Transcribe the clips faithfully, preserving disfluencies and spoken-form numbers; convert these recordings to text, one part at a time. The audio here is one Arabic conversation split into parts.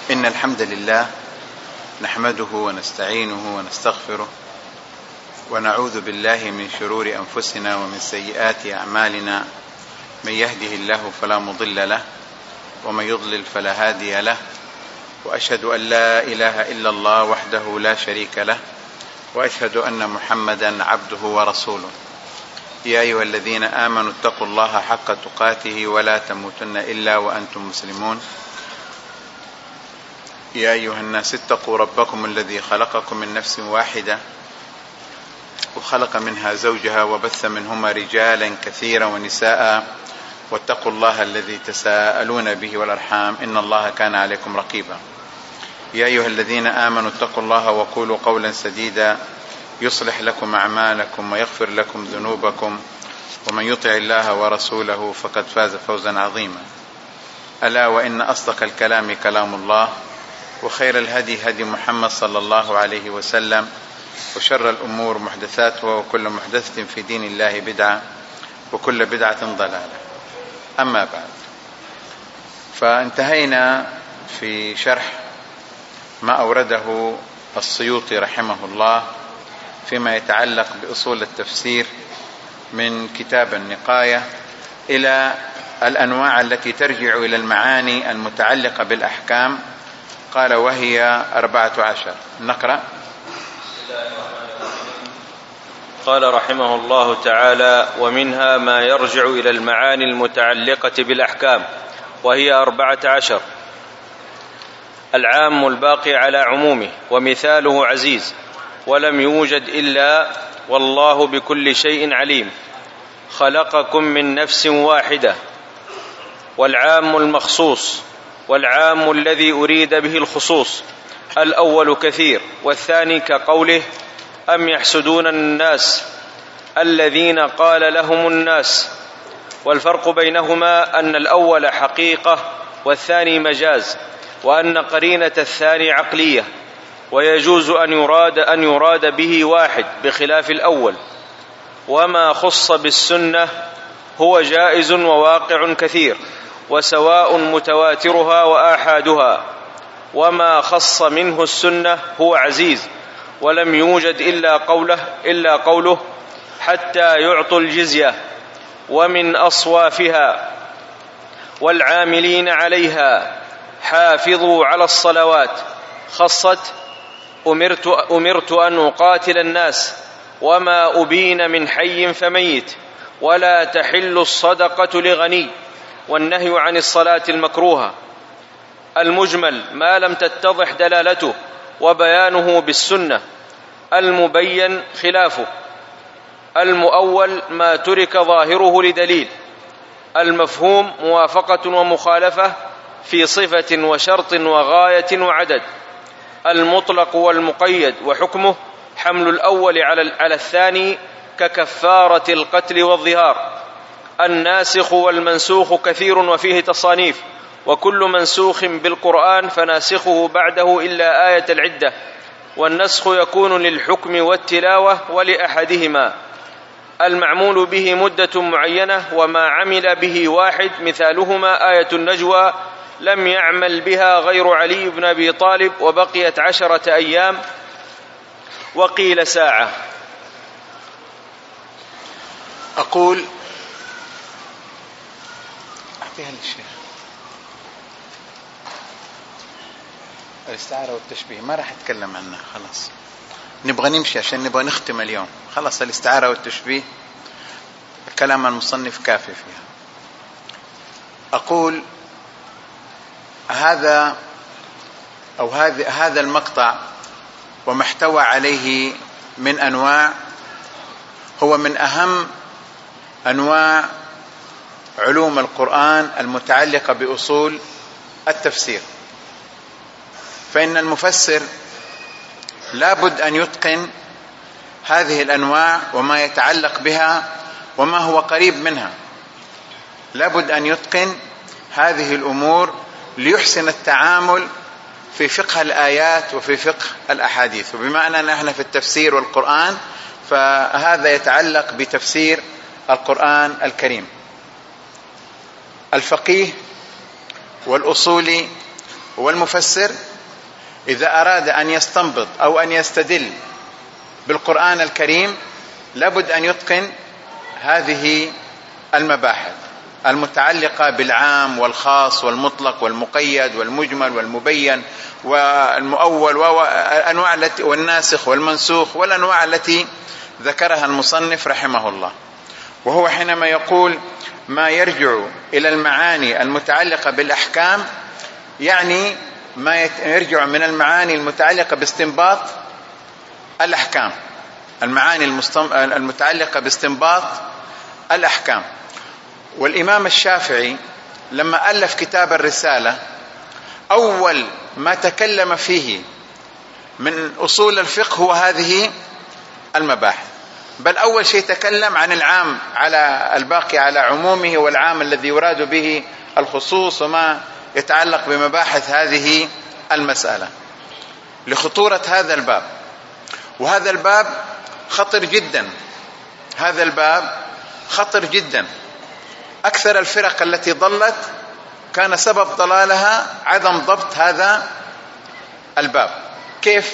إن الحمد لله نحمده ونستعينه ونستغفره ونعوذ بالله من شرور أنفسنا ومن سيئات أعمالنا، من يهده الله فلا مضل له ومن يضلل فلا هادي له، وأشهد أن لا إله إلا الله وحده لا شريك له، وأشهد أن محمدا عبده ورسوله. يا أيها الذين آمنوا اتقوا الله حق تقاته ولا تموتن إلا وأنتم مسلمون. يا أيها الناس اتقوا ربكم الذي خلقكم من نفس واحدة وخلق منها زوجها وبث منهما رجالا كثيرا ونساء، واتقوا الله الذي تساءلون به والأرحام إن الله كان عليكم رقيبا. يا أيها الذين آمنوا اتقوا الله وقولوا قولا سديدا يصلح لكم أعمالكم ويغفر لكم ذنوبكم، ومن يطع الله ورسوله فقد فاز فوزا عظيما. ألا وإن أصدق الكلام كلام الله، وخير الهدي هدي محمد صلى الله عليه وسلم، وشر الأمور محدثاتها، وكل محدثة في دين الله بدعة، وكل بدعة ضلالة. أما بعد، فانتهينا في شرح ما أورده السيوطي رحمه الله فيما يتعلق بأصول التفسير من كتاب النقاية إلى الأنواع التي ترجع إلى المعاني المتعلقة بالأحكام. قال وهي أربعة عشر. نقرأ. قال رحمه الله تعالى: ومنها ما يرجع إلى المعاني المتعلقة بالأحكام، وهي أربعة عشر: العام الباقي على عمومه، ومثاله عزيز ولم يوجد إلا والله بكل شيء عليم، خلقكم من نفس واحدة. والعام المخصوص، والعام الذي أريد به الخصوص، الأول كثير، والثاني كقوله: أم يحسدون الناس الذين قال لهم الناس. والفرق بينهما أن الأول حقيقة والثاني مجاز، وأن قرينة الثاني عقلية، ويجوز أن يراد أن يراد به واحد بخلاف الأول. وما خص بالسنة هو جائز وواقع كثير، وسواء متواترها وآحادها. وما خص منه السنة هو عزيز، ولم يوجد إلا قوله إلا قوله حتى يعطوا الجزية. ومن أصوافها: والعاملين عليها، حافظوا على الصلوات. خصت: أمرت, أمرت أن أقاتل الناس، وما أبين من حي فميت، ولا تحل الصدقة لغني. والنهي عن الصلاة المكروهة. المجمل ما لم تتضح دلالته وبيانه بالسنة، المبين خلافه. المؤول ما ترك ظاهره لدليل. المفهوم موافقة ومخالفة في صفة وشرط وغاية وعدد. المطلق والمقيد، وحكمه حمل الأول على الثاني ككفارة القتل والظهار. الناسخ والمنسوخ كثير وفيه تصانيف، وكل منسوخ بالقرآن فناسخه بعده إلا آية العدة. والنسخ يكون للحكم والتلاوة ولأحدهما. المعمول به مدة معينة، وما عمل به واحد، مثالهما آية النجوى لم يعمل بها غير علي بن أبي طالب، وبقيت عشرة أيام، وقيل ساعة. أقول أعطيها للشيخ. الاستعارة والتشبيه ما راح أتكلم عنها، خلاص نبغى نمشي عشان نبغى نختم اليوم. خلاص الاستعارة والتشبيه كلام المصنف كافي فيها. أقول هذا أو هذا هذا المقطع وما احتوى عليه من أنواع هو من أهم أنواع علوم القرآن المتعلقة بأصول التفسير. فإن المفسر لابد أن يتقن هذه الأنواع وما يتعلق بها وما هو قريب منها. لابد أن يتقن هذه الأمور ليحسن التعامل في فقه الآيات وفي فقه الأحاديث. وبما أننا نحن في التفسير والقرآن، فهذا يتعلق بتفسير القرآن الكريم. الفقيه والأصولي والمفسر إذا أراد أن يستنبط أو أن يستدل بالقرآن الكريم لابد أن يتقن هذه المباحث المتعلقة بالعام والخاص والمطلق والمقيد والمجمل والمبين والمؤول والأنواع التي والناسخ والمنسوخ والأنواع التي ذكرها المصنف رحمه الله. وهو حينما يقول ما يرجع إلى المعاني المتعلقة بالأحكام يعني ما يرجع من المعاني المتعلقة باستنباط الأحكام، المعاني المتعلقة باستنباط الأحكام. والإمام الشافعي لما ألف كتاب الرسالة أول ما تكلم فيه من أصول الفقه هو هذه المباحث، بل أول شيء تكلم عن العام على الباقي على عمومه والعام الذي يراد به الخصوص وما يتعلق بمباحث هذه المسألة لخطورة هذا الباب. وهذا الباب خطر جدا، هذا الباب خطر جدا. أكثر الفرق التي ضلت كان سبب ضلالها عدم ضبط هذا الباب. كيف؟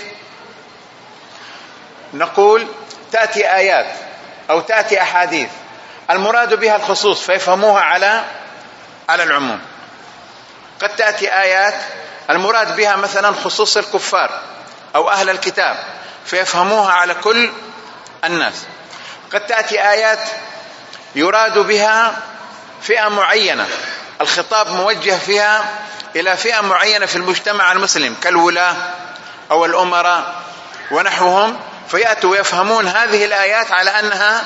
نقول تأتي آيات أو تأتي أحاديث المراد بها الخصوص فيفهموها على على العموم. قد تأتي آيات المراد بها مثلا خصوص الكفار أو أهل الكتاب فيفهموها على كل الناس. قد تأتي آيات يراد بها فئة معينة، الخطاب موجه فيها إلى فئة معينة في المجتمع المسلم كالولاة أو الأمراء ونحوهم، فيأتوا ويفهمون هذه الآيات على أنها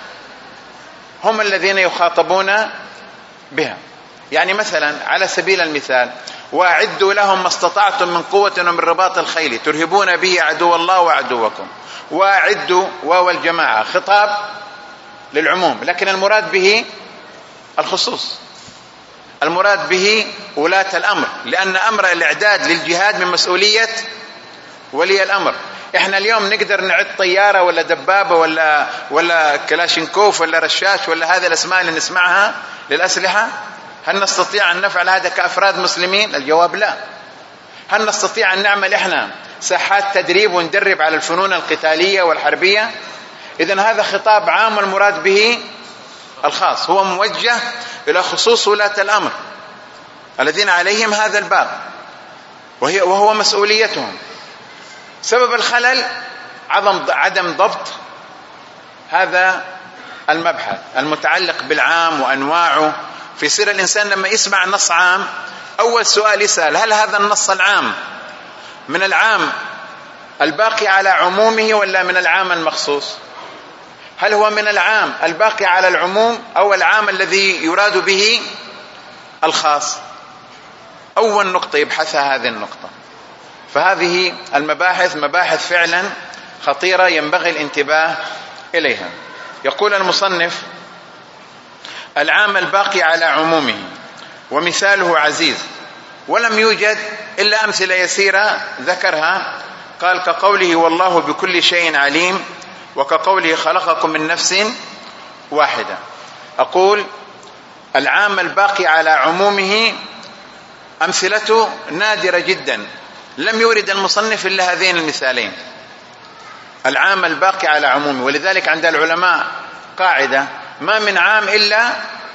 هم الذين يخاطبون بها. يعني مثلا على سبيل المثال وأعدوا لهم ما استطعتم من قوة ومن رباط الخيل ترهبون به عدو الله وعدوكم. وأعدوا واو الجماعة خطاب للعموم لكن المراد به الخصوص، المراد به ولاة الأمر، لأن أمر الإعداد للجهاد من مسؤولية ولي الأمر. إحنا اليوم نقدر نعد طيارة ولا دبابة ولا ولا كلاشينكوف ولا رشاش ولا هذه الأسماء اللي نسمعها للأسلحة؟ هل نستطيع أن نفعل هذا كأفراد مسلمين؟ الجواب لا. هل نستطيع أن نعمل إحنا ساحات تدريب وندرب على الفنون القتالية والحربية؟ إذن هذا خطاب عام والمراد به الخاص، هو موجه إلى خصوص ولاة الأمر الذين عليهم هذا الباب وهي وهو مسؤوليتهم. سبب الخلل عدم عدم ضبط هذا المبحث المتعلق بالعام وأنواعه. في سير الإنسان لما يسمع نص عام أول سؤال يسأل هل هذا النص العام من العام الباقي على عمومه ولا من العام المخصوص؟ هل هو من العام الباقي على العموم أو العام الذي يراد به الخاص؟ أول نقطة يبحثها هذه النقطة. فهذه المباحث مباحث فعلا خطيرة ينبغي الانتباه إليها. يقول المصنف العام الباقي على عمومه ومثاله عزيز ولم يوجد إلا أمثلة يسيرة ذكرها. قال كقوله والله بكل شيء عليم وكقوله خلقكم من نفس واحدة. أقول العام الباقي على عمومه أمثلته نادرة جدا، لم يورد المصنف إلا هذين المثالين، العام الباقي على عمومه. ولذلك عند العلماء قاعدة ما من عام إلا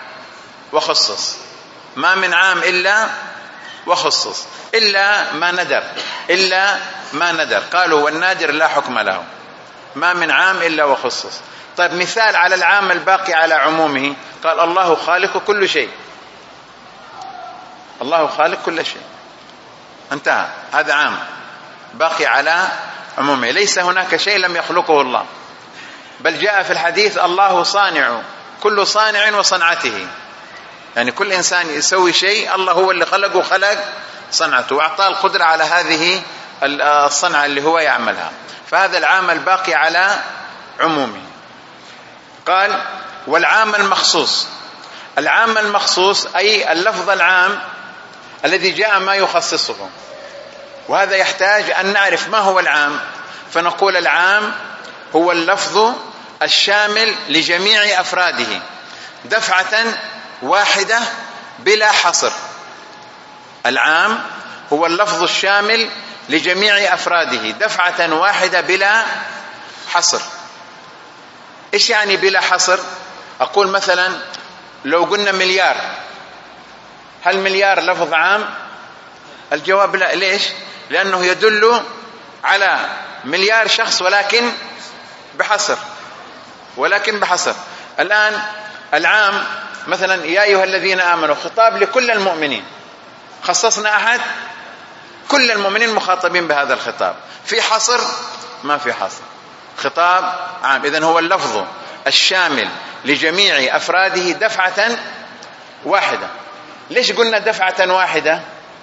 وخصص، ما من عام إلا وخصص إلا ما ندر، إلا ما ندر. قالوا والنادر لا حكم له، ما من عام إلا وخصص. طيب مثال على العام الباقي على عمومه قال الله خالق كل شيء، الله خالق كل شيء انتهى، هذا عام باقي على عمومه، ليس هناك شيء لم يخلقه الله. بل جاء في الحديث الله صانع كل صانع وصنعته، يعني كل إنسان يسوي شيء الله هو اللي خلقه خلق صنعته وأعطاه القدرة على هذه الصنعة اللي هو يعملها. فهذا العام الباقي على عمومه. قال والعام المخصوص، العام المخصوص أي اللفظ العام الذي جاء ما يخصصه، وهذا يحتاج أن نعرف ما هو العام. فنقول العام هو اللفظ الشامل لجميع أفراده دفعة واحدة بلا حصر. العام هو اللفظ الشامل لجميع أفراده دفعة واحدة بلا حصر. إيش يعني بلا حصر؟ أقول مثلا لو قلنا مليار، هل مليار لفظ عام؟ الجواب لا. ليش؟ لأنه يدل على مليار شخص ولكن بحصر، ولكن بحصر. الآن العام مثلا يا أيها الذين آمنوا خطاب لكل المؤمنين، خصصنا أحد؟ كل المؤمنين مخاطبين بهذا الخطاب. في حصر؟ ما في حصر، خطاب عام. إذن هو اللفظ الشامل لجميع أفراده دفعة واحدة. ليش قلنا دفعة واحدة؟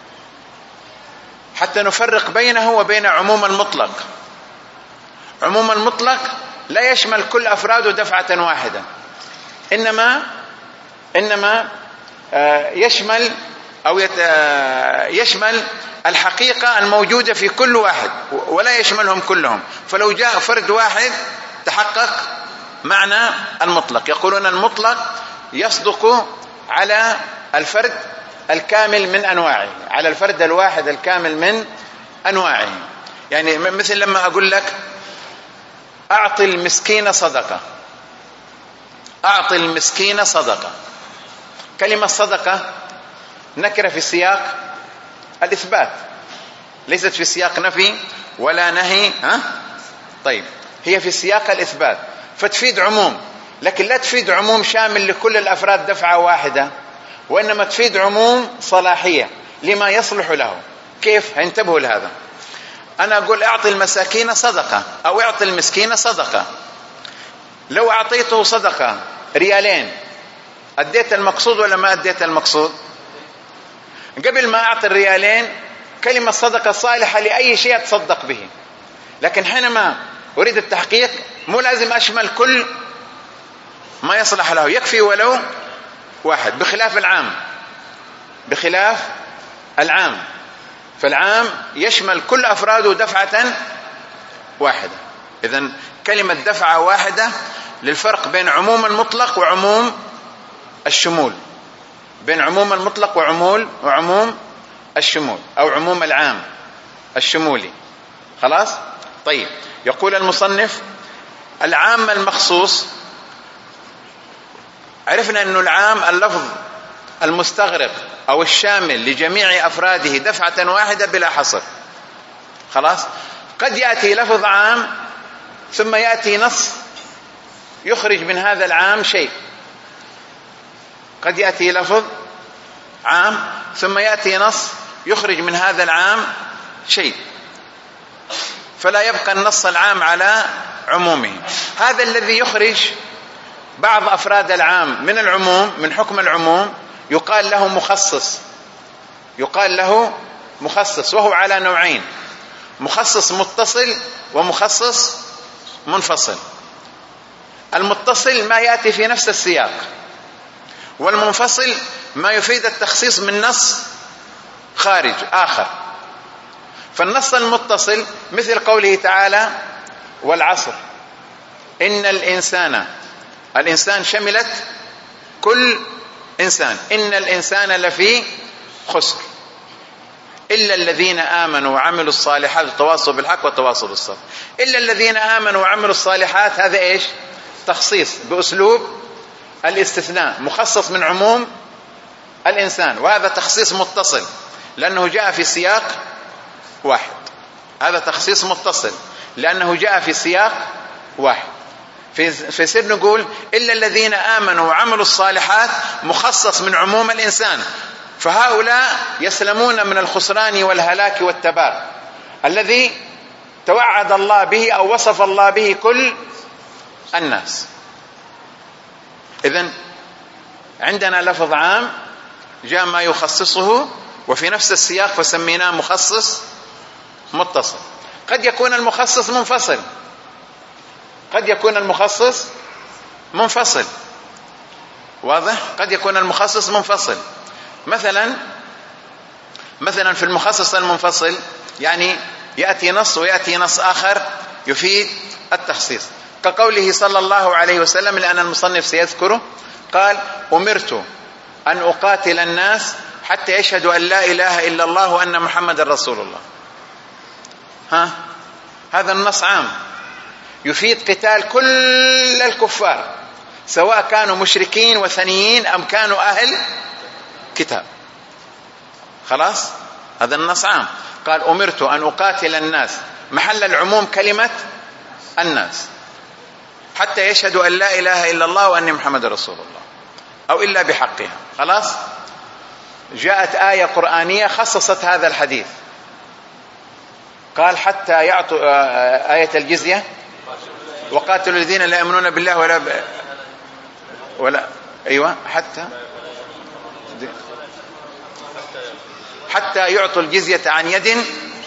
حتى نفرق بينه وبين عموم المطلق. عموم المطلق لا يشمل كل أفراده دفعة واحدة، إنما إنما يشمل أو يشمل الحقيقة الموجودة في كل واحد ولا يشملهم كلهم. فلو جاء فرد واحد تحقق معنى المطلق. يقولون المطلق يصدق على الفرد الكامل من أنواعه، على الفرد الواحد الكامل من أنواعه. يعني مثل لما أقول لك أعطي المسكين صدقة، أعطي المسكين صدقة، كلمة صدقة نكرة في سياق الإثبات، ليست في سياق نفي ولا نهي. ها؟ طيب، هي في سياق الإثبات فتفيد عموم، لكن لا تفيد عموم شامل لكل الأفراد دفعة واحدة، وإنما تفيد عموم صلاحية لما يصلح له. كيف؟ انتبهوا لهذا. أنا أقول أعطي المساكين صدقة أو أعطي المسكين صدقة. لو أعطيته صدقة ريالين أديت المقصود ولا ما أديت المقصود؟ قبل ما أعطي الريالين كلمة صدقة صالحة لأي شيء أتصدق به، لكن حينما أريد التحقيق مو لازم أشمل كل ما يصلح له، يكفي ولو واحد، بخلاف العام. بخلاف العام، فالعام يشمل كل أفراده دفعة واحدة. إذن كلمة دفعة واحدة للفرق بين عموم المطلق وعموم الشمول، بين عموم المطلق وعمول وعموم الشمول أو عموم العام الشمولي. خلاص؟ طيب، يقول المصنف العام المخصوص. عرفنا أن العام اللفظ المستغرق أو الشامل لجميع أفراده دفعة واحدة بلا حصر. خلاص؟ قد يأتي لفظ عام ثم يأتي نص يخرج من هذا العام شيء. قد يأتي لفظ عام ثم يأتي نص يخرج من هذا العام شيء، فلا يبقى النص العام على عمومه. هذا الذي يخرج بعض أفراد العام من العموم، من حكم العموم، يقال له مخصص. يقال له مخصص، وهو على نوعين: مخصص متصل ومخصص منفصل. المتصل ما يأتي في نفس السياق، والمنفصل ما يفيد التخصيص من نص خارج آخر. فالنص المتصل مثل قوله تعالى والعصر إن الإنسان، الإنسان شملت كل إنسان، إن الإنسان لفي خسر إلا الذين آمنوا وعملوا الصالحات وتواصوا بالحق وتواصوا بالصبر. إلا الذين آمنوا وعملوا الصالحات، هذا إيش؟ تخصيص بأسلوب الاستثناء، مخصص من عموم الإنسان، وهذا تخصيص متصل لأنه جاء في سياق واحد. هذا تخصيص متصل لأنه جاء في سياق واحد. في سر نقول إلا الذين آمنوا وعملوا الصالحات مخصص من عموم الإنسان، فهؤلاء يسلمون من الخسران والهلاك والتبار الذي توعد الله به أو وصف الله به كل الناس. إذن عندنا لفظ عام جاء ما يخصصه وفي نفس السياق فسميناه مخصص متصل. قد يكون المخصص منفصل، قد يكون المخصص منفصل. واضح؟ قد يكون المخصص منفصل. مثلا مثلا في المخصص المنفصل يعني يأتي نص ويأتي نص آخر يفيد التخصيص، كقوله صلى الله عليه وسلم، لأن المصنف سيذكره، قال أمرت أن أقاتل الناس حتى يشهدوا أن لا إله إلا الله وأن محمد رسول الله. ها، هذا النص عام يفيد قتال كل الكفار سواء كانوا مشركين وثنيين أم كانوا أهل كتاب. خلاص، هذا النص عام. قال أمرت أن أقاتل الناس، محل العموم كلمة الناس، حتى يشهدوا أن لا إله إلا الله وأن محمد رسول الله أو إلا بحقها. خلاص، جاءت آية قرآنية خصصت هذا الحديث، قال حتى يعطوا آية الجزية وقاتلوا الذين لا يؤمنون بالله ولا ب... ولا أيوة حتى حتى يعطوا الجزية عن يد.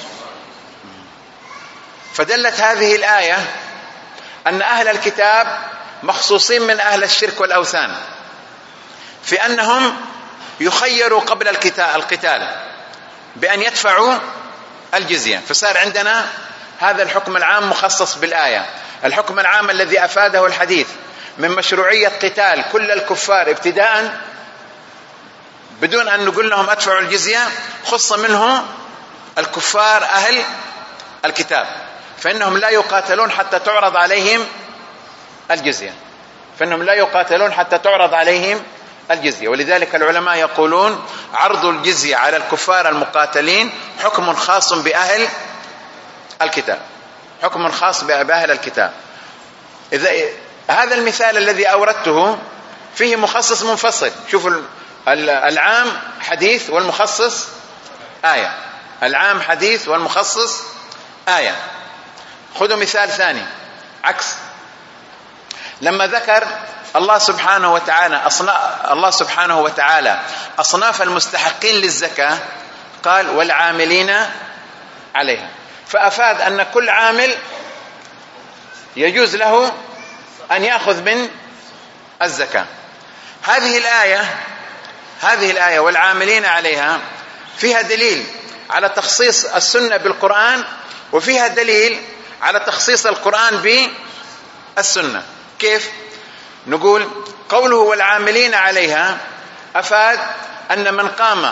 فدلت هذه الآية أن أهل الكتاب مخصوصين من أهل الشرك والأوثان في أنهم يخيروا قبل القتال بأن يدفعوا الجزية. فصار عندنا هذا الحكم العام مخصص بالآية، الحكم العام الذي أفاده الحديث من مشروعية قتال كل الكفار ابتداء بدون أن نقول لهم أدفعوا الجزية، خص منه الكفار أهل الكتاب، فإنهم لا يقاتلون حتى تعرض عليهم الجزية، فإنهم لا يقاتلون حتى تعرض عليهم الجزية. ولذلك العلماء يقولون عرض الجزية على الكفار المقاتلين حكم خاص بأهل الكتاب، حكم خاص بأهل الكتاب. إذا هذا المثال الذي أوردته فيه مخصص منفصل. شوفوا العام حديث والمخصص آية، العام حديث والمخصص آية. خذوا مثال ثاني عكس، لما ذكر الله سبحانه وتعالى أصناف الله سبحانه وتعالى أصناف المستحقين للزكاة قال والعاملين عليها، فأفاد أن كل عامل يجوز له أن يأخذ من الزكاة. هذه الآية هذه الآية والعاملين عليها فيها دليل على تخصيص السنة بالقرآن، وفيها دليل على تخصيص القرآن بالسنة. كيف؟ نقول قوله والعاملين عليها أفاد أن من قام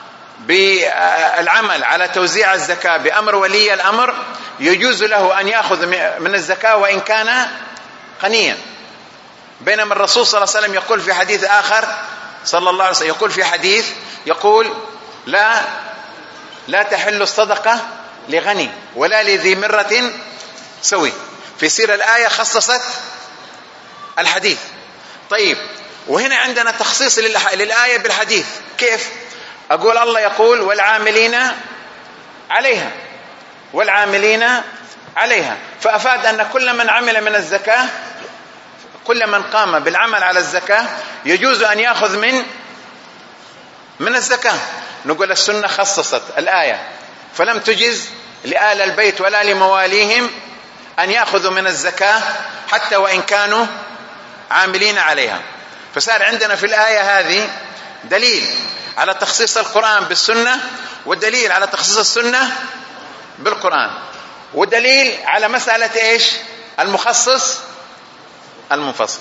بالعمل على توزيع الزكاة بأمر ولي الأمر يجوز له أن يأخذ من الزكاة وإن كان غنيا، بينما الرسول صلى الله عليه وسلم يقول في حديث آخر صلى الله عليه وسلم يقول في حديث يقول لا لا تحل الصدقة لغني ولا لذي مرة سوي. في سير الآية خصصت الحديث. طيب، وهنا عندنا تخصيص للآية بالحديث. كيف؟ أقول الله يقول والعاملين عليها والعاملين عليها، فأفاد أن كل من عمل من الزكاة، كل من قام بالعمل على الزكاة يجوز أن يأخذ من من الزكاة. نقول السنة خصصت الآية فلم تجز لآل البيت ولا لمواليهم أن يأخذوا من الزكاة حتى وإن كانوا عاملين عليها. فصار عندنا في الآية هذه دليل على تخصيص القرآن بالسنة، ودليل على تخصيص السنة بالقرآن، ودليل على مسألة إيش؟ المخصص المنفصل.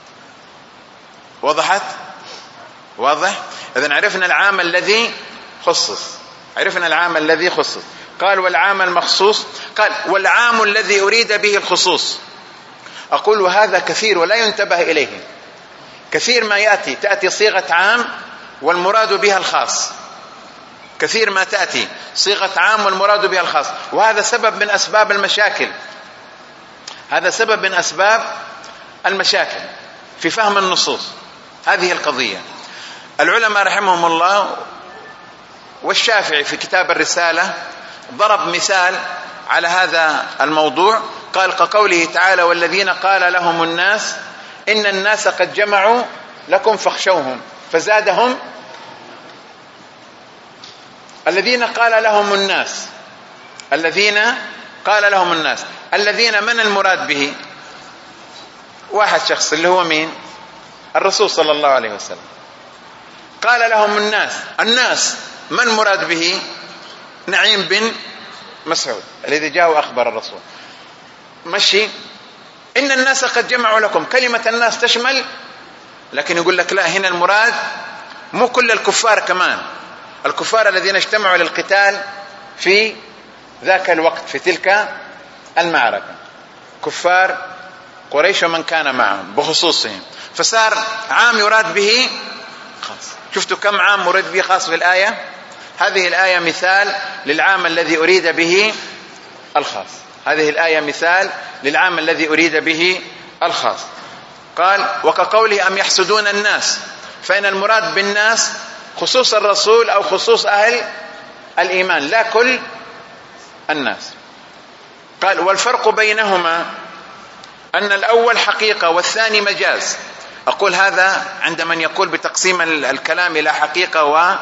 وضحت؟ واضح؟ إذن عرفنا العام الذي خصص، عرفنا العام الذي خصص. قال والعام المخصوص، قال والعام الذي أريد به الخصوص. أقول وهذا كثير ولا ينتبه إليه. كثير ما يأتي تأتي صيغة عام والمراد بها الخاص، كثير ما تأتي صيغة عام والمراد بها الخاص، وهذا سبب من أسباب المشاكل، هذا سبب من أسباب المشاكل في فهم النصوص. هذه القضية العلماء رحمهم الله والشافعي في كتاب الرسالة ضرب مثال على هذا الموضوع، قال كقوله تعالى والذين قال لهم الناس إن الناس قد جمعوا لكم فاخشوهم فزادهم. الذين قال لهم الناس، الذين قال لهم الناس، الذين من المراد به؟ واحد شخص اللي هو مين؟ الرسول صلى الله عليه وسلم. قال لهم الناس، الناس من مراد به؟ نعيم بن مسعود الذي جاء وأخبر الرسول. مشي إن الناس قد جمعوا لكم، كلمة الناس تشمل، لكن يقول لك لا، هنا المراد مو كل الكفار كمان، الكفار الذين اجتمعوا للقتال في ذاك الوقت في تلك المعركة، كفار قريش ومن كان معهم بخصوصهم، فصار عام يراد به خاص. شفتوا كم عام مراد به خاص في الآية؟ هذه الآية مثال للعام الذي أريد به الخاص، هذه الآية مثال للعام الذي أريد به الخاص. قال وكقوله أم يحسدون الناس، فإن المراد بالناس خصوص الرسول أو خصوص أهل الإيمان لا كل الناس. قال والفرق بينهما أن الأول حقيقة والثاني مجاز. أقول هذا عند من يقول بتقسيم الكلام إلى حقيقة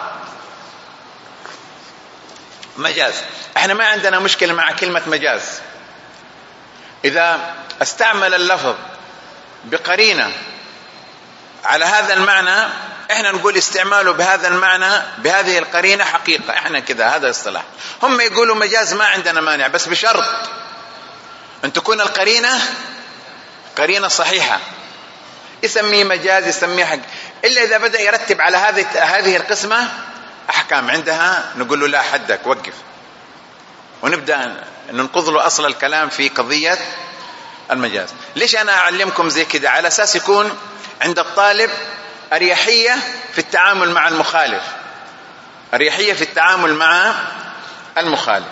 ومجاز. احنا ما عندنا مشكلة مع كلمة مجاز إذا استعمل اللفظ بقرينة على هذا المعنى، احنا نقول استعماله بهذا المعنى بهذه القرينة حقيقة، احنا كذا هذا اصطلاح. هم يقولوا مجاز، ما عندنا مانع، بس بشرط ان تكون القرينة قرينة صحيحة، يسميه مجاز يسميه حق، إلا إذا بدأ يرتب على هذه هذه القسمة أحكام، عندها نقول له لا حدك وقف، ونبدأ ننقض له أصل الكلام في قضية المجاز. ليش أنا أعلمكم زي كده؟ على أساس يكون عند الطالب أريحية في التعامل مع المخالف، أريحية في التعامل مع المخالف.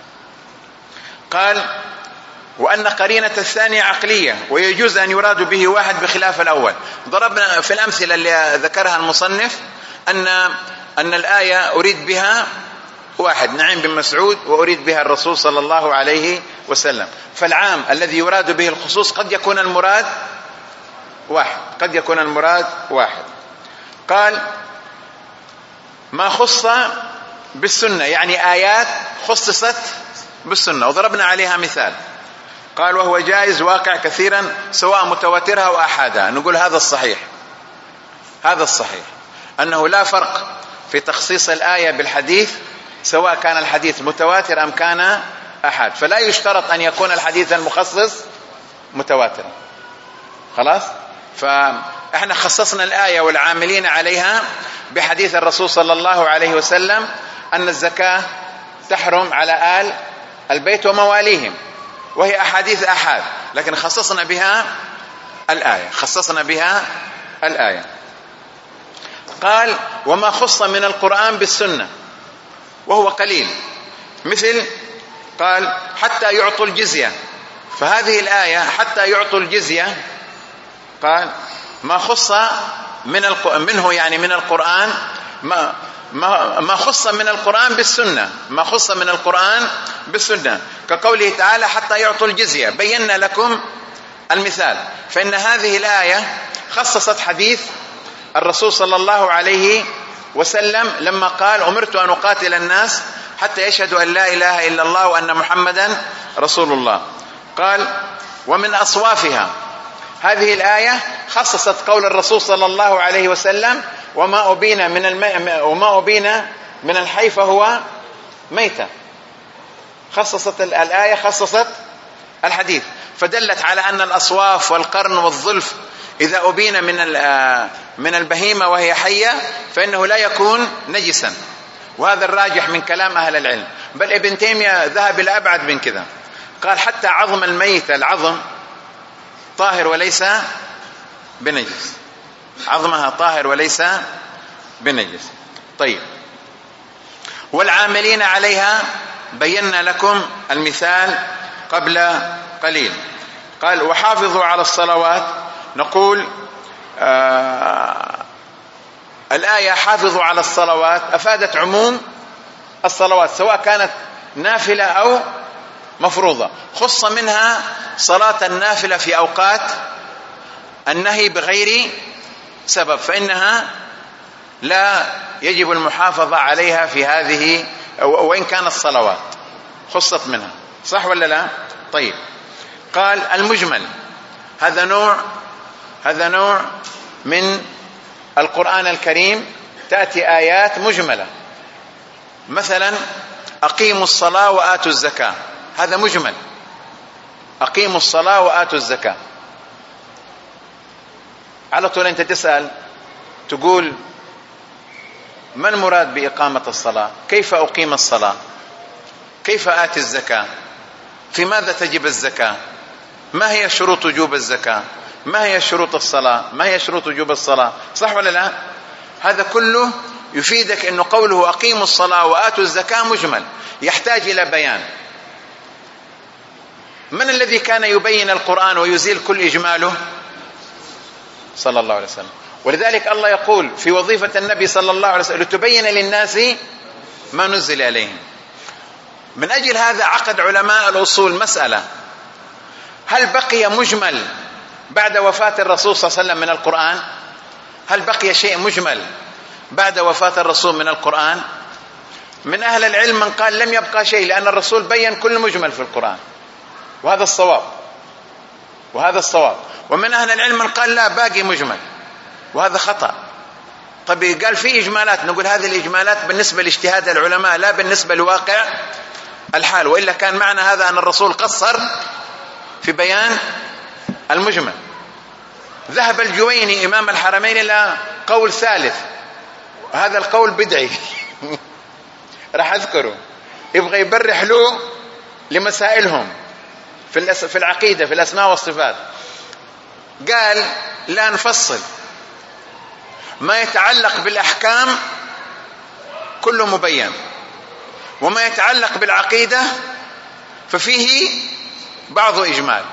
قال وأن قرينة الثانية عقلية ويجوز أن يراد به واحد بخلاف الأول. ضربنا في الأمثلة اللي ذكرها المصنف أن أن الآية أريد بها واحد نعيم بن مسعود وأريد بها الرسول صلى الله عليه وسلم، فالعام الذي يراد به الخصوص قد يكون المراد واحد، قد يكون المراد واحد. قال ما خص بالسنة، يعني آيات خصصت بالسنة وضربنا عليها مثال. قال وهو جائز واقع كثيرا سواء متواترها أو أحادها. نقول هذا الصحيح، هذا الصحيح أنه لا فرق في تخصيص الآية بالحديث سواء كان الحديث متواتر أم كان أحاد، فلا يشترط أن يكون الحديث المخصص متواترا. خلاص، فإحنا خصصنا الآية والعاملين عليها بحديث الرسول صلى الله عليه وسلم أن الزكاة تحرم على آل البيت ومواليهم، وهي أحاديث أحاد، لكن خصصنا بها الآية، خصصنا بها الآية. قال وما خص من القرآن بالسنة وهو قليل، مثل قال حتى يعطوا الجزية، فهذه الآية حتى يعطوا الجزية قال ما خص من الق... منه يعني من القرآن ما ما ما خص من القرآن بالسنة، ما خص من القرآن بالسنة، كقوله تعالى حتى يعطوا الجزية، بينا لكم المثال. فإن هذه الآية خصصت حديث الرسول صلى الله عليه وسلم لما قال أمرت أن أقاتل الناس حتى يشهدوا أن لا إله إلا الله وأن محمدا رسول الله. قال ومن أصوافها، هذه الآية خصصت قول الرسول صلى الله عليه وسلم وما أبين من الماء وما أبين من الحي فهو ميتة، خصصت الآية خصصت الحديث، فدلت على أن الأصواف والقرن والظلف إذا أبين من من البهيمة وهي حية فإنه لا يكون نجسا، وهذا الراجح من كلام أهل العلم. بل ابن تيمية ذهب إلى أبعد من كذا، قال حتى عظم الميت العظم طاهر وليس بنجس، عظمها طاهر وليس بنجس. طيب، والعاملين عليها بينا لكم المثال قبل قليل. قال وحافظوا على الصلوات، نقول آه الآية حافظوا على الصلوات أفادت عموم الصلوات سواء كانت نافلة أو مفروضة، خص منها صلاة النافلة في أوقات النهي بغير سبب، فإنها لا يجب المحافظة عليها في هذه وإن كانت صلوات خصت منها، صح ولا لا؟ طيب، قال المجمل، هذا نوع هذا نوع من القرآن الكريم، تأتي آيات مجملة، مثلا أقيموا الصلاة وآتوا الزكاة، هذا مجمل، أقيموا الصلاة وآتوا الزكاة. على طول أنت تسأل تقول ما المراد بإقامة الصلاة؟ كيف أقيم الصلاة؟ كيف آتي الزكاة؟ في ماذا تجب الزكاة؟ ما هي شروط وجوب الزكاة؟ ما هي شروط الصلاة؟ ما هي شروط وجوب الصلاة؟ صح ولا لا؟ هذا كله يفيدك أنه قوله أقيموا الصلاة وآتوا الزكاة مجمل، يحتاج إلى بيان. من الذي كان يبين القرآن ويزيل كل إجماله؟ صلى الله عليه وسلم. ولذلك الله يقول في وظيفة النبي صلى الله عليه وسلم لتبين للناس ما نزل إليهم. من أجل هذا عقد علماء الأصول مسألة: هل بقي مجمل بعد وفاة الرسول صلى الله عليه وسلم من القرآن؟ هل بقي شيء مجمل بعد وفاة الرسول من القرآن؟ من أهل العلم من قال لم يبقى شيء، لأن الرسول بين كل مجمل في القرآن، وهذا الصواب وهذا الصواب. ومن أهل العلم من قال لا، باقي مجمل، وهذا خطأ. طب قال في إجمالات، نقول هذه الإجمالات بالنسبة لاجتهاد العلماء لا بالنسبة لواقع الحال، وإلا كان معنى هذا أن الرسول قصر في بيان المجمل. ذهب الجويني إمام الحرمين إلى قول ثالث، هذا القول بدعي راح أذكره، يبغى يبرح له لمسائلهم في في العقيدة في الأسماء والصفات. قال لا نفصل، ما يتعلق بالأحكام كله مبين، وما يتعلق بالعقيدة ففيه بعض إجمال.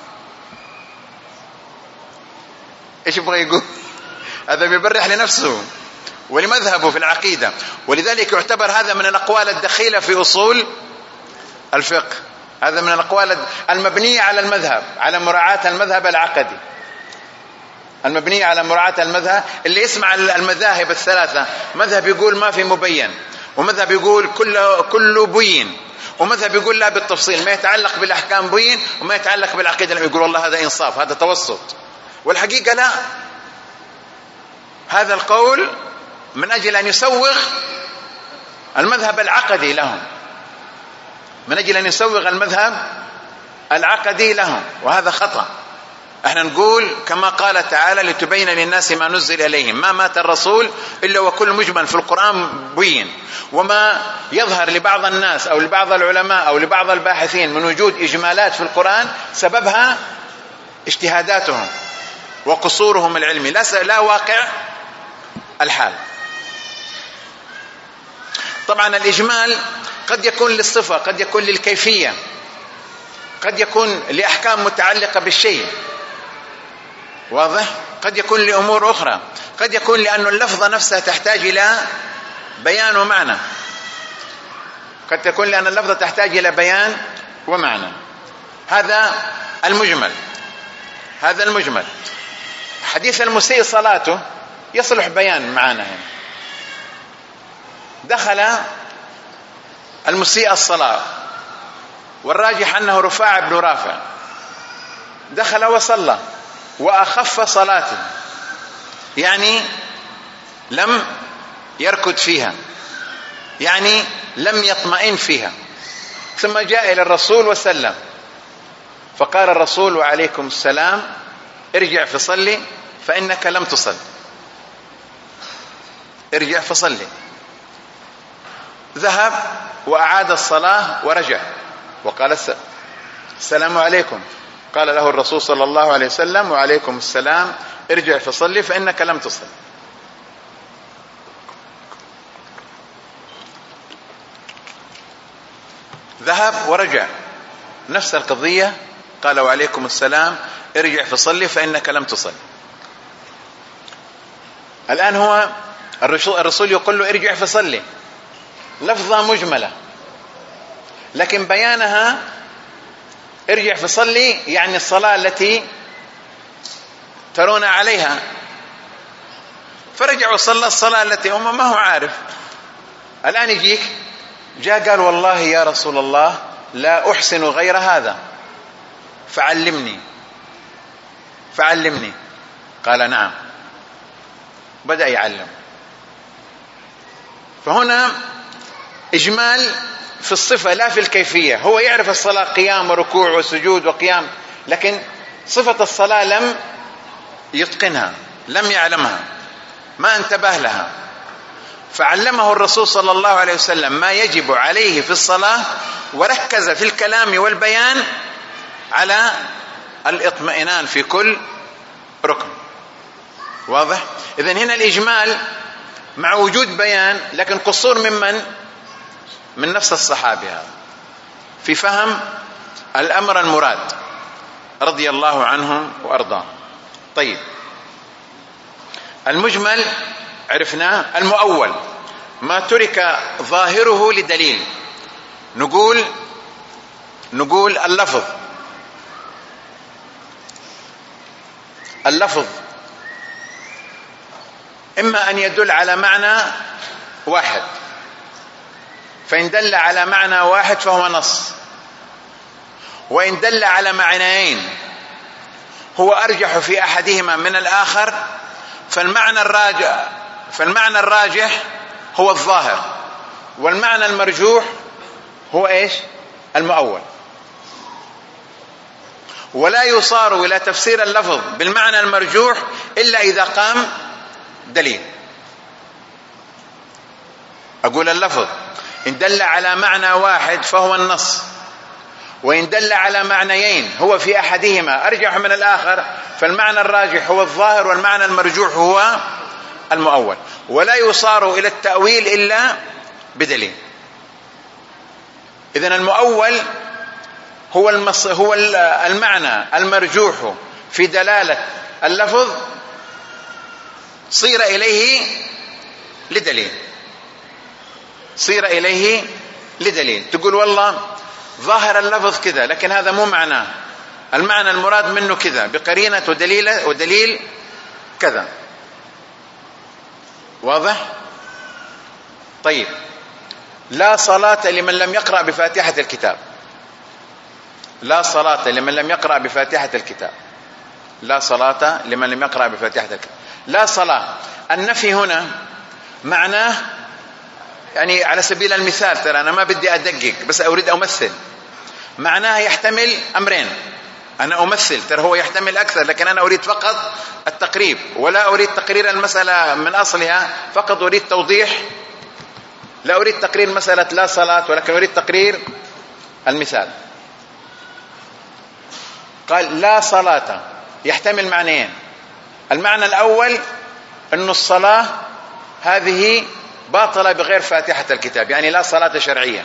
إيش يبغى يقول؟ هذا بيبرح لنفسه ولمذهبه في العقيدة، ولذلك يعتبر هذا من الأقوال الدخيلة في أصول الفقه، هذا من الأقوال المبنية على المذهب، على مراعاة المذهب العقدي، المبنية على مراعاة المذهب. اللي يسمع المذاهب الثلاثة، مذهب يقول ما في مبين، ومذهب يقول كله كله بين، ومذهب يقول لا بالتفصيل، ما يتعلق بالأحكام بين وما يتعلق بالعقيدة لم يقول والله هذا إنصاف، هذا توسط. والحقيقة لا، هذا القول من أجل أن يسوغ المذهب العقدي لهم، من أجل أن يسوغ المذهب العقدي لهم، وهذا خطأ. احنا نقول كما قال تعالى لتبين للناس ما نزل إليهم، ما مات الرسول إلا وكل مجمل في القرآن بين. وما يظهر لبعض الناس أو لبعض العلماء أو لبعض الباحثين من وجود إجمالات في القرآن سببها اجتهاداتهم وقصورهم العلمي، لا لا واقع الحال. طبعا الإجمال قد يكون للصفة، قد يكون للكيفية، قد يكون لأحكام متعلقة بالشيء، واضح؟ قد يكون لأمور أخرى، قد يكون لأن اللفظة نفسها تحتاج إلى بيان ومعنى، قد تكون لأن اللفظة تحتاج إلى بيان ومعنى. هذا المجمل، هذا المجمل. حديث المسيء صلاته يصلح بيان معنا هنا. دخل المسيء الصلاة، والراجح أنه رفاع بن رافع، دخل وصلى وأخف صلاته، يعني لم يركض فيها، يعني لم يطمئن فيها. ثم جاء إلى الرسول وسلم، فقال الرسول وعليكم السلام ارجع فصلي فإنك لم تصل، ارجع فصلي. ذهب وأعاد الصلاة ورجع وقال السلام عليكم، قال له الرسول صلى الله عليه وسلم وعليكم السلام ارجع فصلي فإنك لم تصل. ذهب ورجع نفس القضية، قال وعليكم السلام ارجع فصلي فإنك لم تصل. الآن هو الرسول يقول له ارجع فصلي، لفظة مجملة، لكن بيانها ارجع فصلي يعني الصلاة التي ترون عليها. فرجع وصلى الصلاة التي هم ما هو عارف. الآن يجيك جاء قال والله يا رسول الله لا أحسن غير هذا فعلمني فعلمني قال نعم، بدأ يعلم. فهنا إجمال في الصفة لا في الكيفية. هو يعرف الصلاة قيام وركوع وسجود وقيام، لكن صفة الصلاة لم يتقنها، لم يعلمها، ما انتبه لها. فعلمه الرسول صلى الله عليه وسلم ما يجب عليه في الصلاة، وركز في الكلام والبيان على الاطمئنان في كل ركن. واضح؟ إذن هنا الإجمال مع وجود بيان، لكن قصور ممن؟ من نفس الصحابي هذا في فهم الأمر المراد رضي الله عنهم وأرضاهم. طيب، المجمل عرفناه. المؤول ما ترك ظاهره لدليل. نقول نقول اللفظ اللفظ إما أن يدل على معنى واحد، فإن دل على معنى واحد فهو نص، وإن دل على معنيين هو أرجح في أحدهما من الآخر فالمعنى الراجح فالمعنى الراجح هو الظاهر، والمعنى المرجوح هو إيش؟ المؤول. ولا يصار إلى تفسير اللفظ بالمعنى المرجوح إلا إذا قام دليل. أقول اللفظ إن دل على معنى واحد فهو النص، وإن دل على معنيين هو في أحدهما أرجح من الآخر فالمعنى الراجح هو الظاهر، والمعنى المرجوح هو المؤول. ولا يصار إلى التأويل إلا بدليل. إذن المؤول هو المص... هو المعنى المرجوح في دلالة اللفظ صير إليه لدليل صير إليه لدليل تقول والله ظاهر اللفظ كذا، لكن هذا مو معناه، المعنى المراد منه كذا بقرينة ودليل ودليل كذا. واضح؟ طيب، لا صلاة لمن لم يقرأ بفاتحة الكتاب. لا صلاة لمن لم يقرأ بفاتحة الكتاب. لا صلاة لمن لم يقرأ بفاتحة الكتاب. لا صلاة، النفي هنا معناه يعني على سبيل المثال، ترى أنا ما بدي أدقق بس أريد أمثل، معناه يحتمل أمرين. أنا أمثل، ترى هو يحتمل أكثر، لكن أنا أريد فقط التقريب، ولا أريد تقرير المسألة من أصلها، فقط أريد توضيح. لا أريد تقرير مسألة لا صلاة، ولكن أريد تقرير المثال. قال لا صلاة يحتمل معنيين. المعنى الأول أن الصلاة هذه باطلة بغير فاتحة الكتاب، يعني لا صلاة شرعية.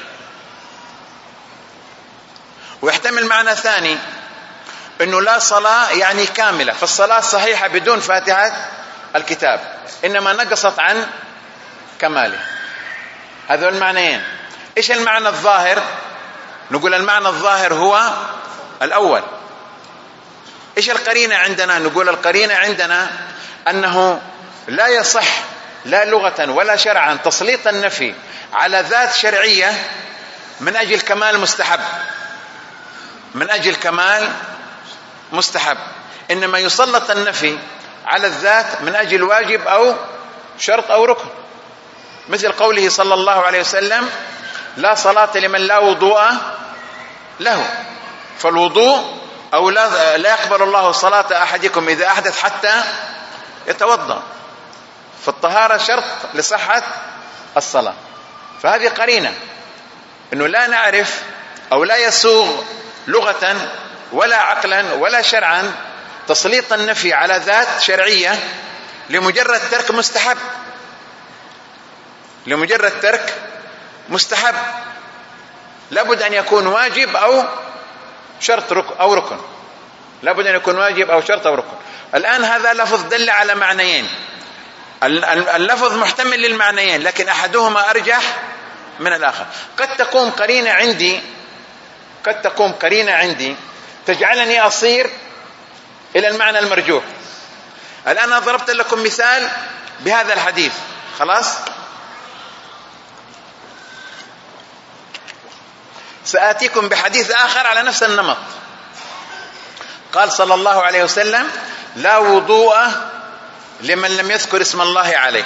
ويحتمل معنى ثاني أنه لا صلاة يعني كاملة، فالصلاة صحيحة بدون فاتحة الكتاب، إنما نقصت عن كماله. هذول المعنيين. إيش المعنى الظاهر؟ نقول المعنى الظاهر هو الأول. إيش القرينة عندنا؟ نقول القرينة عندنا أنه لا يصح لا لغة ولا شرعا تسليط النفي على ذات شرعية من أجل كمال مستحب من أجل كمال مستحب إنما يسلط النفي على الذات من أجل واجب أو شرط أو ركن، مثل قوله صلى الله عليه وسلم لا صلاة لمن لا وضوء له. فالوضوء أو لا, لا يقبل الله صلاة أحدكم إذا أحدث حتى يتوضأ، فالطهارة شرط لصحة الصلاة. فهذه قرينة أنه لا نعرف أو لا يسوغ لغة ولا عقلا ولا شرعا تسليط النفي على ذات شرعية لمجرد ترك مستحب لمجرد ترك مستحب لابد أن يكون واجب أو شرط ركن أو ركن لابد أن يكون واجب أو شرط أو ركن. الآن هذا لفظ دل على معنيين، اللفظ محتمل للمعنيين، لكن أحدهما أرجح من الآخر. قد تقوم قرينة عندي قد تقوم قرينة عندي تجعلني أصير إلى المعنى المرجوح. الآن أنا ضربت لكم مثال بهذا الحديث، خلاص سآتيكم بحديث آخر على نفس النمط. قال صلى الله عليه وسلم لا وضوء لمن لم يذكر اسم الله عليه.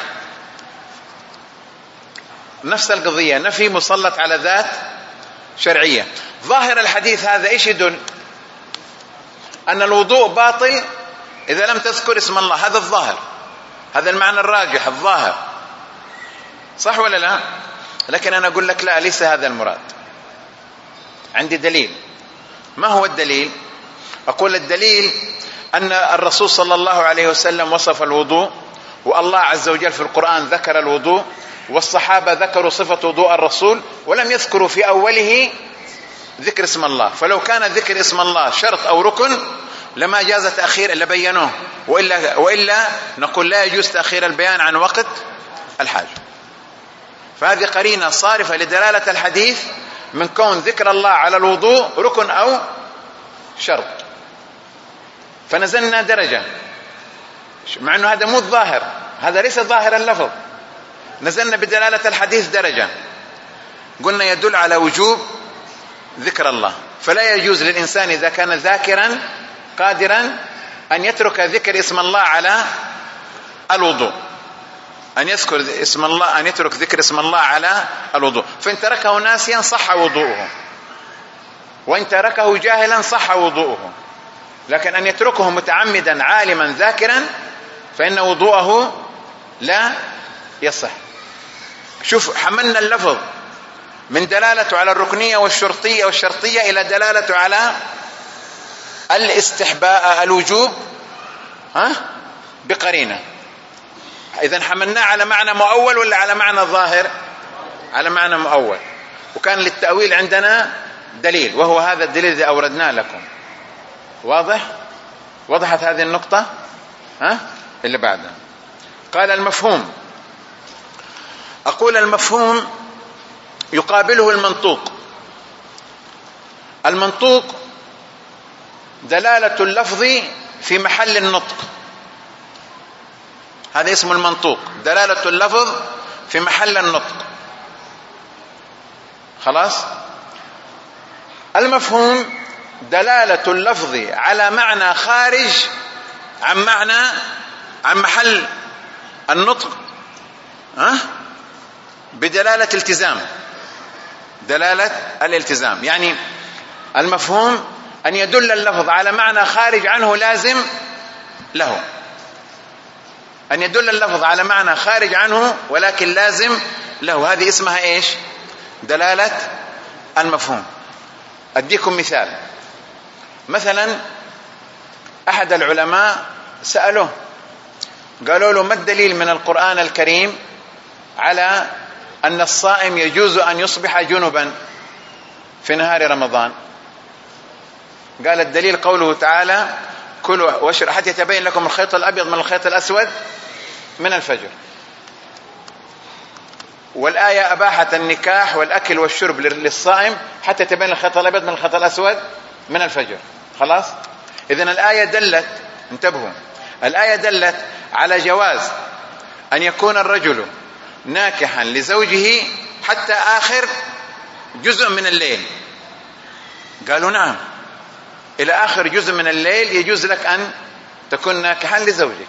نفس القضية، نفي مسلط على ذات شرعية. ظاهر الحديث هذا إيش يدل؟ أن الوضوء باطل إذا لم تذكر اسم الله. هذا الظاهر، هذا المعنى الراجح الظاهر. صح ولا لا؟ لكن أنا أقول لك لا، ليس هذا المراد. عندي دليل. ما هو الدليل؟ أقول الدليل أن الرسول صلى الله عليه وسلم وصف الوضوء، والله عز وجل في القرآن ذكر الوضوء، والصحابة ذكروا صفة وضوء الرسول ولم يذكروا في أوله ذكر اسم الله. فلو كان ذكر اسم الله شرط أو ركن لما جاز تأخير إلا بينوه، وإلا, وإلا نقول لا يجوز تأخير البيان عن وقت الحاجة. فهذه قرينة صارفة لدلالة الحديث من كون ذكر الله على الوضوء ركن أو شرط. فنزلنا درجة، مع أنه هذا مو الظاهر، هذا ليس ظاهر اللفظ، نزلنا بدلالة الحديث درجة، قلنا يدل على وجوب ذكر الله. فلا يجوز للإنسان إذا كان ذاكرا قادرا أن يترك ذكر اسم الله على الوضوء، أن يذكر اسم الله، أن يترك ذكر اسم الله على الوضوء. فإن تركه ناسيا صح وضوءه، وإن تركه جاهلا صح وضوءه. لكن أن يتركه متعمدا عالما ذاكرا فإن وضوءه لا يصح. شوف، حملنا اللفظ من دلالة على الركنية والشرطية والشرطية إلى دلالة على الاستحباء الوجوب ها بقرينة. إذن حملناه على معنى مؤول ولا على معنى ظاهر؟ على معنى مؤول. وكان للتأويل عندنا دليل، وهو هذا الدليل الذي أوردناه لكم. واضح؟ وضحت هذه النقطة؟ ها؟ اللي بعدها قال المفهوم. أقول المفهوم يقابله المنطوق. المنطوق دلالة اللفظ في محل النطق، هذا اسم المنطوق، دلالة اللفظ في محل النطق. خلاص؟ المفهوم دلالة اللفظ على معنى خارج عن معنى عن محل النطق ها بدلالة التزام، دلالة الالتزام. يعني المفهوم أن يدل اللفظ على معنى خارج عنه لازم له، أن يدل اللفظ على معنى خارج عنه ولكن لازم له، هذه اسمها إيش؟ دلالة المفهوم. أديكم مثال. مثلا أحد العلماء سألوه، قالوا له: ما الدليل من القرآن الكريم على أن الصائم يجوز أن يصبح جنبا في نهار رمضان؟ قال: الدليل قوله تعالى: كلوا واشربوا حتى يتبين لكم الخيط الأبيض من الخيط الأسود من الفجر. والآية أباحت النكاح والأكل والشرب للصائم حتى يتبين الخيط الأبيض من الخيط الأسود من الفجر. خلاص؟ إذن الآية دلت، انتبهوا، الآية دلت على جواز أن يكون الرجل ناكحا لزوجه حتى آخر جزء من الليل. قالوا: نعم، إلى آخر جزء من الليل يجوز لك أن تكون ناكحا لزوجك.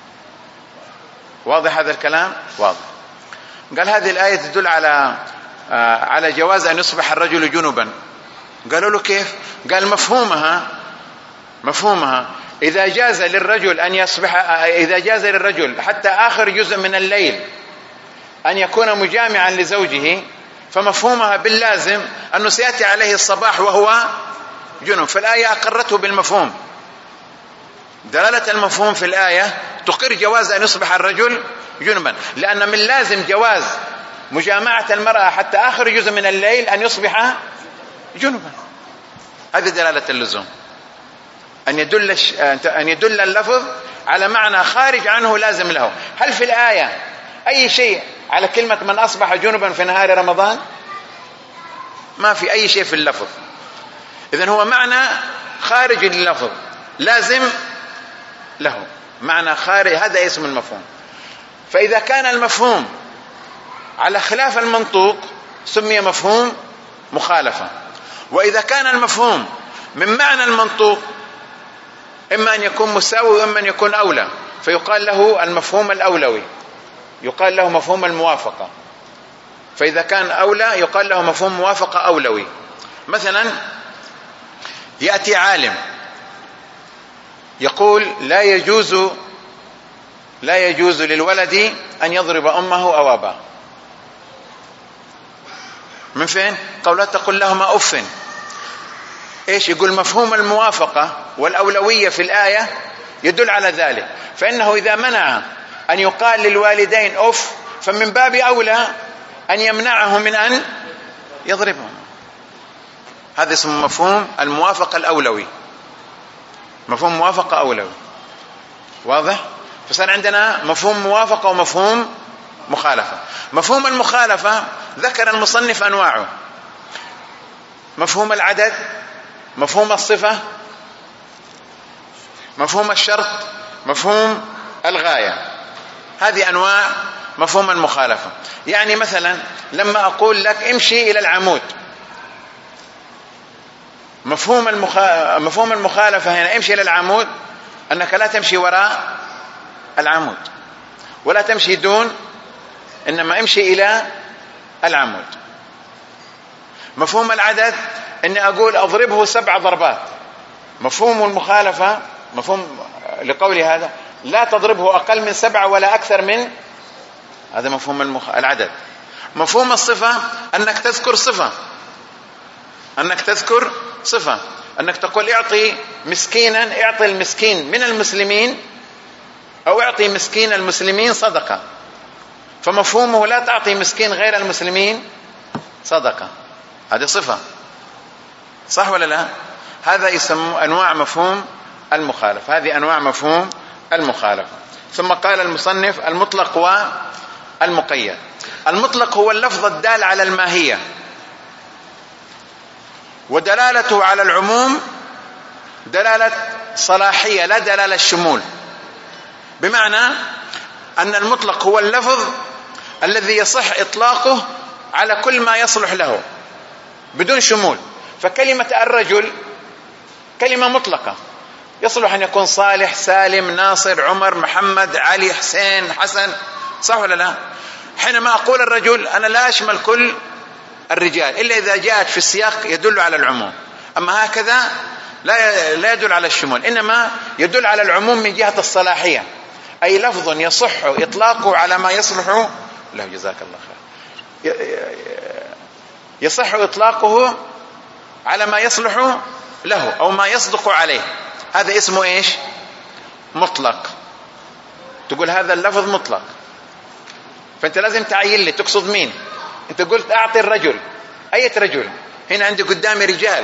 واضح هذا الكلام؟ واضح. قال: هذه الآية تدل على آه على جواز أن يصبح الرجل جنبا. قالوا له: كيف؟ قال: مفهومها مفهومها إذا جاز للرجل أن يصبح إذا جاز للرجل حتى آخر جزء من الليل أن يكون مجامعا لزوجه، فمفهومها باللازم أنه سيأتي عليه الصباح وهو جنب. فالآية أقرته بالمفهوم. دلالة المفهوم في الآية تقر جواز أن يصبح الرجل جنبا، لأن من لازم جواز مجامعة المرأة حتى آخر جزء من الليل أن يصبح جنبا. هذه دلالة اللزوم، أن يدل أن يدل اللفظ على معنى خارج عنه لازم له. هل في الآية أي شيء على كلمة من أصبح جنبا في نهار رمضان؟ ما في أي شيء في اللفظ. إذن هو معنى خارج اللفظ لازم له، معنى خارج، هذا اسم المفهوم. فإذا كان المفهوم على خلاف المنطوق سمي مفهوم مخالفة، وإذا كان المفهوم من معنى المنطوق إما أن يكون مساوي وإما أن يكون أولى، فيقال له المفهوم الأولوي، يقال له مفهوم الموافقة. فإذا كان أولى يقال له مفهوم موافقة أولوي. مثلا يأتي عالم يقول: لا يجوز لا يجوز للولد أن يضرب أمه أو أباه. من فين؟ قول لا تقل لهما أف. إيش يقول؟ مفهوم الموافقة والأولوية في الآية يدل على ذلك، فإنه إذا منع أن يقال للوالدين أف فمن باب أولى أن يمنعه من أن يضربهم. هذا اسمه مفهوم الموافقة الأولوي، مفهوم موافقة أولوي. واضح؟ فصار عندنا مفهوم موافقة ومفهوم مخالفة. مفهوم المخالفة ذكر المصنف أنواعه: مفهوم العدد، مفهوم الصفة، مفهوم الشرط، مفهوم الغاية. هذه أنواع مفهوم المخالفة. يعني مثلا لما أقول لك امشي إلى العمود، مفهوم المخ... مفهوم المخالفة هنا امشي إلى العمود أنك لا تمشي وراء العمود ولا تمشي دون، إنما امشي إلى العمود. مفهوم العدد أني أقول أضربه سبع ضربات، مفهوم المخالفة مفهوم لقولي هذا لا تضربه أقل من سبعة ولا أكثر من، هذا مفهوم المخ... العدد. مفهوم الصفة أنك تذكر صفة، أنك تذكر صفة، أنك تقول اعطي مسكينا، اعطي المسكين من المسلمين أو اعطي مسكين المسلمين صدقة، فمفهومه لا تعطي مسكين غير المسلمين صدقة، هذه صفة، صح ولا لا؟ هذا يسمى أنواع مفهوم المخالفة، هذه أنواع مفهوم المخالفة. ثم قال المصنف: المطلق والمقيد. المطلق هو اللفظ الدال على الماهية ودلالته على العموم دلالة صلاحية لا دلالة شمول، بمعنى أن المطلق هو اللفظ الذي يصح إطلاقه على كل ما يصلح له بدون شمول. فكلمة الرجل كلمة مطلقة، يصلح أن يكون صالح، سالم، ناصر، عمر، محمد، علي، حسين، حسن، صح ولا لا؟ حينما أقول الرجل أنا لا أشمل كل الرجال إلا إذا جاءت في السياق يدل على العموم، أما هكذا لا لا يدل على الشمول، إنما يدل على العموم من جهة الصلاحية، أي لفظ يصح إطلاقه على ما يصلح له. جزاك الله خير. يصح إطلاقه على ما يصلح له أو ما يصدق عليه، هذا اسمه إيش؟ مطلق. تقول هذا اللفظ مطلق، فأنت لازم تعين لي تقصد مين. أنت قلت أعطي الرجل، أي رجل؟ هنا عندي قدامي رجال،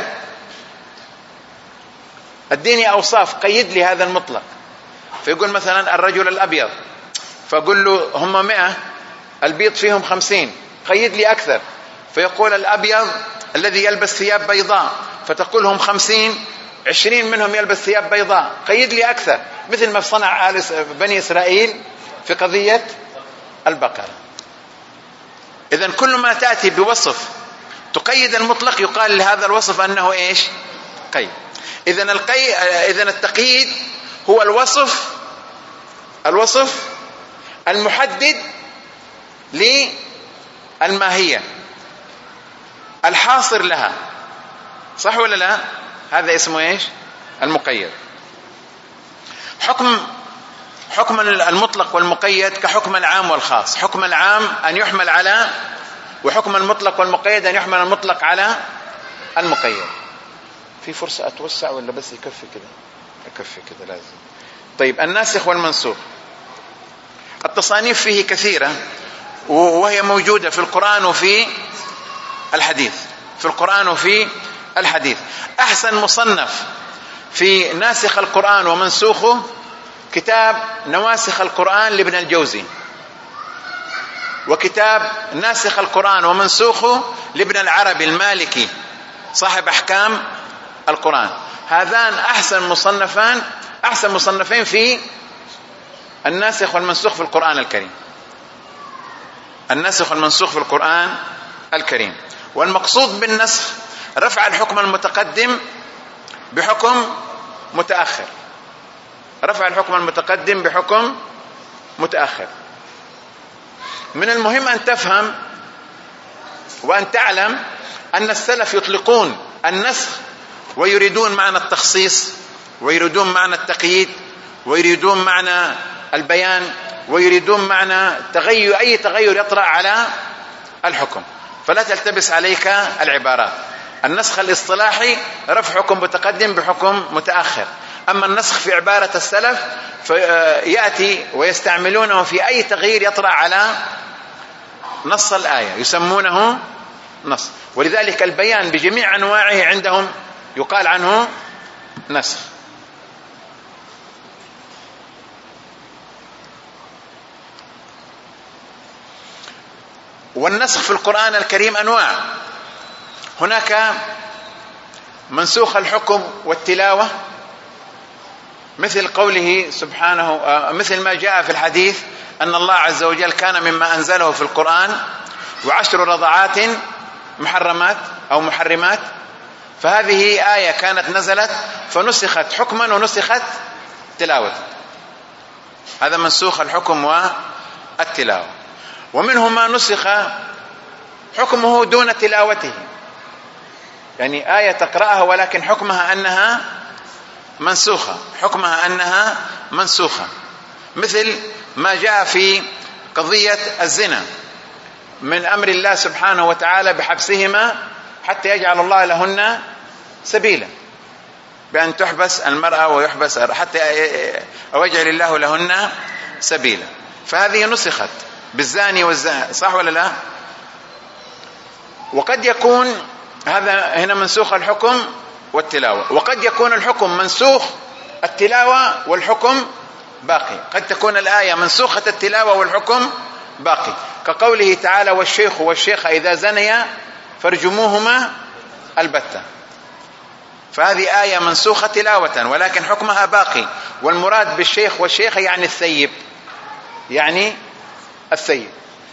اديني أوصاف، قيد لي هذا المطلق. فيقول مثلا الرجل الأبيض، فأقول له هم مئة، البيض فيهم خمسين، قيد لي أكثر. فيقول الأبيض الذي يلبس ثياب بيضاء، فتقول هم خمسين، عشرين منهم يلبس ثياب بيضاء، قيد لي أكثر، مثل ما صنع بني إسرائيل في قضية البقرة. إذن كل ما تأتي بوصف تقيد المطلق يقال لهذا الوصف أنه إيش؟ قيد. إذن القي... إذن التقييد هو الوصف الوصف المحدد للماهية الحاصر لها، صح ولا لا؟ هذا اسمه إيش؟ المقيد. حكم حكم المطلق والمقيد كحكم العام والخاص. حكم العام أن يحمل على، وحكم المطلق والمقيد أن يحمل المطلق على المقيد. في فرصة أتوسع ولا بس يكفي كده؟ يكفي كده لازم. طيب، الناسخ والمنسوخ. التصانيف فيه كثيرة وهي موجودة في القرآن وفي الحديث، في القرآن وفي الحديث. أحسن مصنف في ناسخ القرآن ومنسوخه كتاب نواسخ القرآن لابن الجوزي، وكتاب ناسخ القرآن ومنسوخه لابن العربي المالكي صاحب أحكام القرآن. هذان أحسن مصنفان أحسن مصنفين في الناسخ والمنسوخ في القرآن الكريم. الناسخ والمنسوخ في القرآن الكريم. والمقصود بالنسخ رفع الحكم المتقدم بحكم متأخر، رفع الحكم المتقدم بحكم متأخر. من المهم أن تفهم وأن تعلم أن السلف يطلقون النسخ ويريدون معنى التخصيص، ويريدون معنى التقييد، ويريدون معنى البيان، ويريدون معنى تغير أي تغير يطرأ على الحكم. فلا تلتبس عليك العبارات. النسخ الاصطلاحي رفع حكم متقدم بحكم متأخر، أما النسخ في عبارة السلف فيأتي ويستعملونه في أي تغيير يطرأ على نص الآية يسمونه نسخ. ولذلك البيان بجميع أنواعه عندهم يقال عنه نسخ. والنسخ في القرآن الكريم أنواع. هناك منسوخ الحكم والتلاوة، مثل قوله سبحانه، مثل ما جاء في الحديث أن الله عز وجل كان مما أنزله في القرآن وعشر رضعات محرمات أو محرمات، فهذه آية كانت نزلت فنسخت حكما ونسخت تلاوة، هذا منسوخ الحكم والتلاوة. ومنه ما نسخ حكمه دون تلاوته، يعني آية تقرأها ولكن حكمها أنها منسوخة، حكمها أنها منسوخة، مثل ما جاء في قضية الزنا من أمر الله سبحانه وتعالى بحبسهما حتى يجعل الله لهن سبيلا، بأن تحبس المرأة ويحبس حتى أو يجعل الله لهن سبيلا، فهذه نسخت بالزاني والزاني، صح ولا لا؟ وقد يكون هذا هنا منسوخ الحكم والتلاوة، وقد يكون الحكم منسوخ التلاوة والحكم باقي، قد تكون الآية منسوخة التلاوة والحكم باقي، كقوله تعالى والشيخ والشيخة إذا زنيا فارجموهما البتة، فهذه آية منسوخة تلاوة ولكن حكمها باقي، والمراد بالشيخ والشيخة يعني الثيب، يعني الثيب.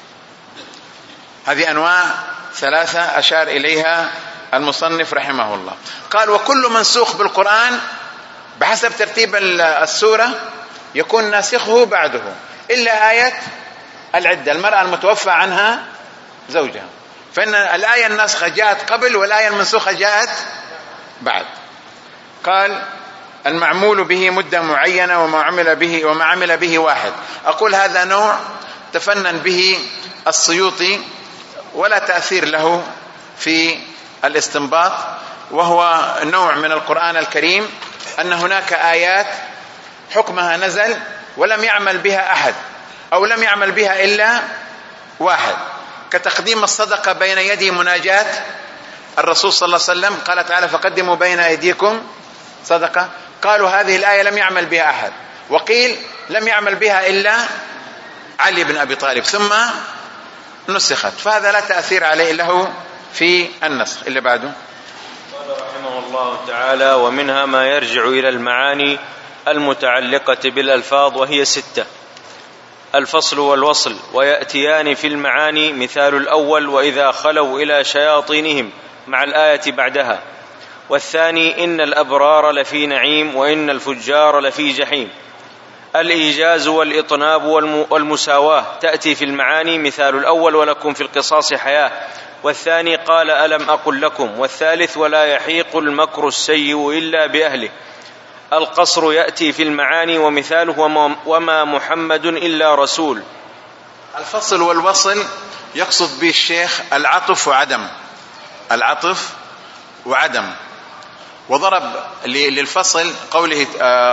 هذه أنواع ثلاثة أشار إليها المصنف رحمه الله. قال وكل منسوخ بالقرآن بحسب ترتيب السورة يكون ناسخه بعده إلا آية العدة، المرأة المتوفى عنها زوجها، فإن الآية الناسخة جاءت قبل والآية المنسوخة جاءت بعد. قال المعمول به مدة معينة وما عمل به وما عمل به واحد. أقول هذا نوع تفنن به السيوطي ولا تأثير له في الاستنباط، وهو نوع من القرآن الكريم أن هناك آيات حكمها نزل ولم يعمل بها أحد أو لم يعمل بها إلا واحد، كتقديم الصدقة بين يدي مناجاة الرسول صلى الله عليه وسلم، قال تعالى فقدموا بين أيديكم صدقة، قالوا هذه الآية لم يعمل بها أحد، وقيل لم يعمل بها إلا علي بن أبي طالب ثم نسخت، فهذا لا تأثير عليه له في النسخ. اللي بعده قال رحمه الله تعالى ومنها ما يرجع إلى المعاني المتعلقة بالألفاظ وهي ستة: الفصل والوصل، ويأتيان في المعاني مثال الأول وإذا خلوا إلى شياطينهم مع الآية بعدها، والثاني إن الأبرار لفي نعيم وإن الفجار لفي جحيم. الإيجاز والإطناب والمساواة تأتي في المعاني مثال الأول ولكم في القصاص حياة، والثاني قال ألم أقل لكم، والثالث ولا يحيق المكر السيء إلا بأهله. القصر يأتي في المعاني ومثاله وما محمد إلا رسول. الفصل والوصل يقصد به الشيخ العطف وعدم، العطف وعدم، وضرب للفصل قوله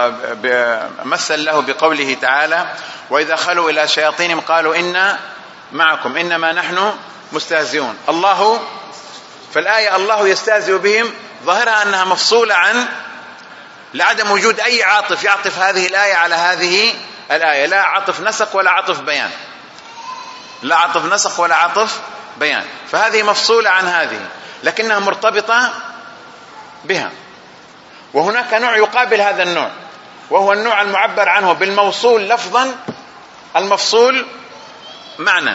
مثل له بقوله تعالى وإذا خلوا إلى شياطينهم قالوا إنا معكم إنما نحن مستهزئون. الله فالآية الله يستهزئ بهم ظاهرها أنها مفصولة عن لعدم وجود أي عاطف يعطف هذه الآية على هذه الآية، لا عطف نسق ولا عطف بيان، لا عطف نسق ولا عطف بيان، فهذه مفصولة عن هذه لكنها مرتبطة بها. وهناك نوع يقابل هذا النوع وهو النوع المعبر عنه بالموصول لفظا المفصول معنى،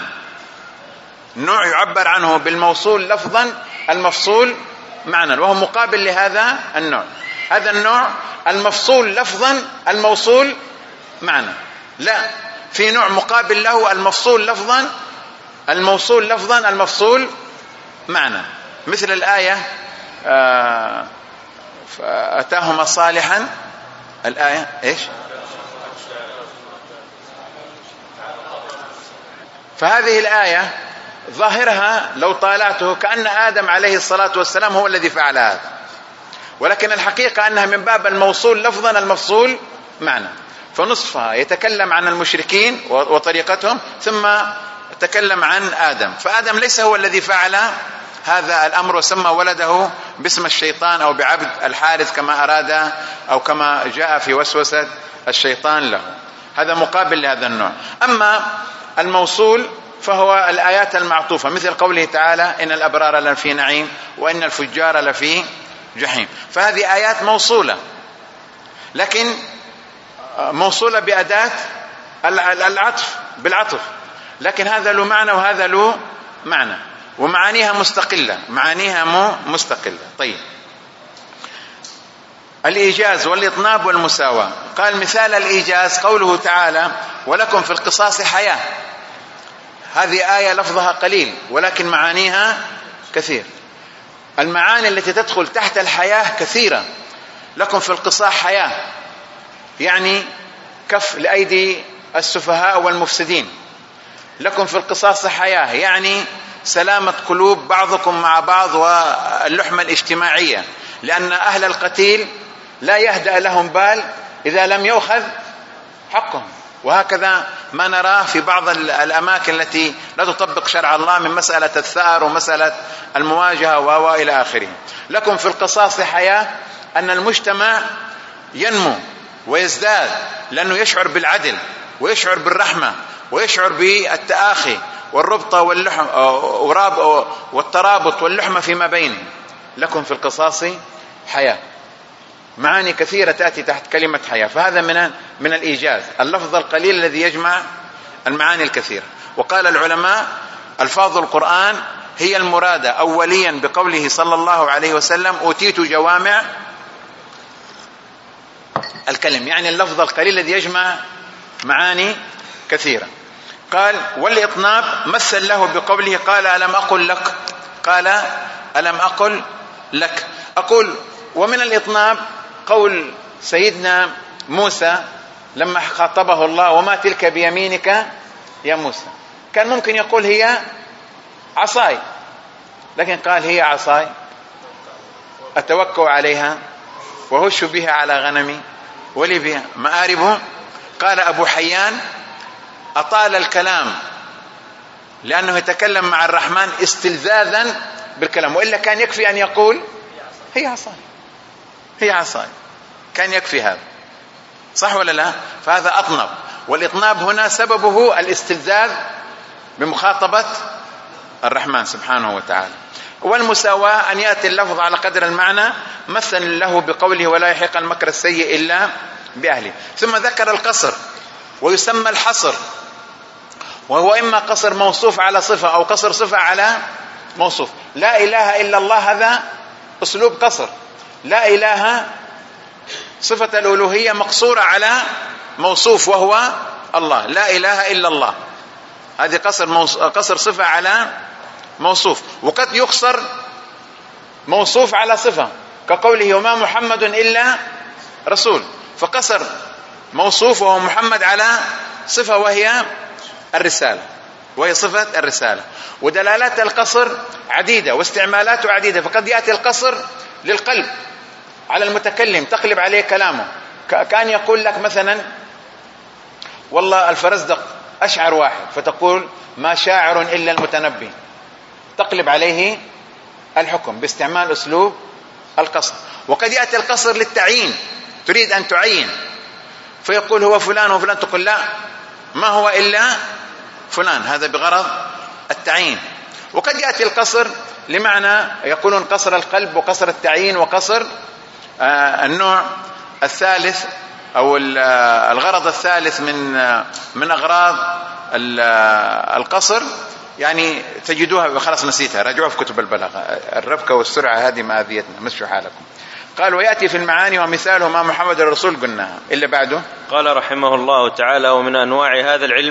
نوع يعبر عنه بالموصول لفظا المفصول معنى، وهو مقابل لهذا النوع. هذا النوع المفصول لفظا الموصول معنى، لا في نوع مقابل له المفصول لفظا الموصول لفظا المفصول معنى، مثل الآية آه فأتاهما صالحا، الآية إيش؟ فهذه الآية ظاهرها لو طالعته كأن آدم عليه الصلاة والسلام هو الذي فعل هذا، ولكن الحقيقة أنها من باب الموصول لفظا المفصول معنى. فنصفها يتكلم عن المشركين وطريقتهم، ثم تكلم عن آدم. فآدم ليس هو الذي فعل هذا الأمر وسمى ولده باسم الشيطان أو بعبد الحارث كما أراد أو كما جاء في وسوسة الشيطان له. هذا مقابل لهذا النوع. أما الموصول فهو الآيات المعطوفة، مثل قوله تعالى إن الأبرار لفي نعيم وإن الفجار لفي جحيم. فهذه آيات موصولة، لكن موصولة بأداة العطف بالعطف، لكن هذا له معنى وهذا له معنى، ومعانيها مستقلة، معانيها مو مستقلة. طيب، الإيجاز والإطناب والمساواة. قال مثال الإيجاز قوله تعالى ولكم في القصاص حياة. هذه آية لفظها قليل ولكن معانيها كثير. المعاني التي تدخل تحت الحياة كثيرة. لكم في القصاص حياة يعني كف لأيدي السفهاء والمفسدين. لكم في القصاص حياة يعني سلامة قلوب بعضكم مع بعض واللحمة الاجتماعية، لأن أهل القتيل لا يهدأ لهم بال إذا لم يؤخذ حقهم. وهكذا ما نراه في بعض الأماكن التي لا تطبق شرع الله من مسألة الثأر ومسألة المواجهة وإلى آخره. لكم في القصاص حياة أن المجتمع ينمو ويزداد، لأنه يشعر بالعدل ويشعر بالرحمة ويشعر بالتآخي والربط واللحم والترابط واللحمة فيما بينهم. لكم في القصاص حياة. معاني كثيرة تأتي تحت كلمة حياة. فهذا من من الإيجاز، اللفظ القليل الذي يجمع المعاني الكثيرة. وقال العلماء ألفاظ القرآن هي المرادة أوليا بقوله صلى الله عليه وسلم أوتيت جوامع الكلم، يعني اللفظ القليل الذي يجمع معاني كثيرة. قال والإطناب مثل له بقوله قال ألم أقل لك، قال ألم أقل لك. أقول ومن الإطناب قول سيدنا موسى لما خاطبه الله وما تلك بيمينك يا موسى، كان ممكن يقول هي عصاي، لكن قال هي عصاي أتوكأ عليها وهش بها على غنمي ولي بها مآرب. قال أبو حيان أطال الكلام لأنه يتكلم مع الرحمن استلذاذا بالكلام، وإلا كان يكفي أن يقول هي عصاي هي عصاي، كان يكفي هذا، صح ولا لا؟ فهذا أطنب. والإطناب هنا سببه الاستلذاذ بمخاطبة الرحمن سبحانه وتعالى. والمساواة أن يأتي اللفظ على قدر المعنى، مثل له بقوله ولا يحيق المكر السيء إلا بأهله. ثم ذكر القصر ويسمى الحصر، وهو إما قصر موصوف على صفة أو قصر صفة على موصوف. لا إله إلا الله هذا أسلوب قصر. لا إله صفة الألوهية مقصورة على موصوف وهو الله، لا إله إلا الله، هذه قصر موص... قصر صفة على موصوف. وقد يقصر موصوف على صفة كقوله وما محمد إلا رسول، فقصر موصوف وهو محمد على صفة وهي الرسالة، وهي صفة الرسالة. ودلالات القصر عديدة واستعمالاته عديدة، فقد يأتي القصر للقلب على المتكلم تقلب عليه كلامه، كان يقول لك مثلا والله الفرزدق أشعر واحد، فتقول ما شاعر إلا المتنبي، تقلب عليه الحكم باستعمال أسلوب القصر. وقد يأتي القصر للتعيين، تريد أن تعين فيقول هو فلان وفلان، تقول لا ما هو إلا فلان، هذا بغرض التعيين. وقد يأتي القصر لمعنى يقولون قصر القلب وقصر التعيين وقصر آه النوع الثالث أو الغرض الثالث من من أغراض القصر، يعني تجدوها خلاص نسيتها، راجعوها في كتب البلاغة. الربكة والسرعة هذه مآذيتنا، مشوا حالكم. قال ويأتي في المعاني ومثاله ما محمد الرسول قلناها إلا بعده. قال رحمه الله تعالى ومن أنواع هذا العلم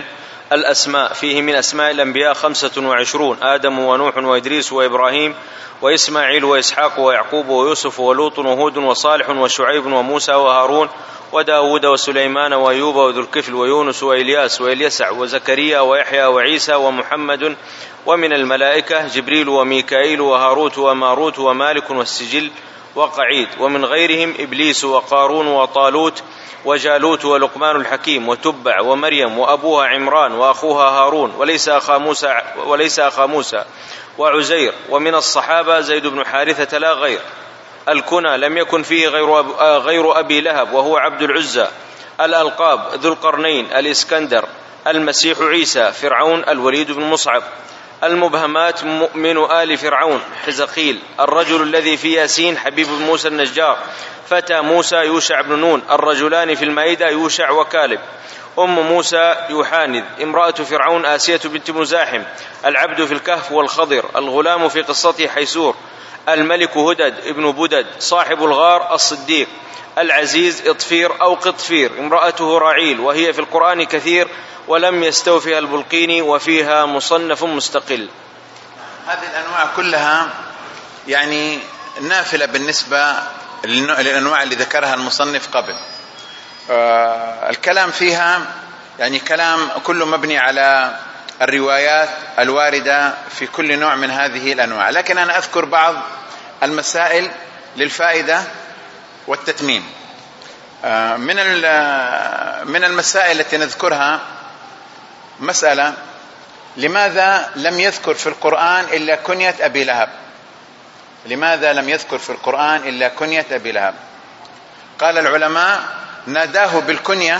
الأسماء، فيه من أسماء الأنبياء خمسة وعشرون: آدم ونوح وإدريس وإبراهيم وإسماعيل وإسحاق ويعقوب ويوسف ولوط وهود وصالح وشعيب وموسى وهارون وداود وسليمان وأيوب وذو الكفل ويونس وإلياس وإليسع وزكريا ويحيى وعيسى ومحمد. ومن الملائكة جبريل وميكائيل وهاروت وماروت ومالك والسجل وقعيد. ومن غيرهم إبليس وقارون وطالوت وجالوت ولقمان الحكيم وتبع ومريم وأبوها عمران وأخوها هارون وليس أخا موسى, وليس أخا موسى وعزير. ومن الصحابة زيد بن حارثة لا غير. الكنى لم يكن فيه غير, أب غير أبي لهب وهو عبد العزى. الألقاب ذو القرنين، الإسكندر، المسيح عيسى، فرعون، الوليد بن مصعب. المبهمات مؤمن آل فرعون، حزقيل، الرجل الذي في ياسين حبيب بن موسى النجار، فتى موسى يوشع بن نون، الرجلان في المائدة يوشع وكالب. أم موسى يوحانذ، امرأة فرعون آسية بنت مزاحم، العبد في الكهف والخضر، الغلام في قصته حيسور، الملك هدد ابن بدد صاحب الغار الصديق، العزيز إطفير أو قطفير، امرأته رعيل وهي في القرآن كثير ولم يستوفها البلقيني وفيها مصنف مستقل. هذه الأنواع كلها يعني نافلة بالنسبة للأنواع اللي ذكرها المصنف قبل. آه الكلام فيها يعني كلام كله مبني على الروايات الواردة في كل نوع من هذه الأنواع، لكن أنا أذكر بعض المسائل للفائدة والتتميم. آه من من المسائل التي نذكرها مسألة: لماذا لم يذكر في القرآن إلا كنية أبي لهب؟ لماذا لم يذكر في القرآن إلا كنية أبي لهب؟ قال العلماء: ناداه بالكنية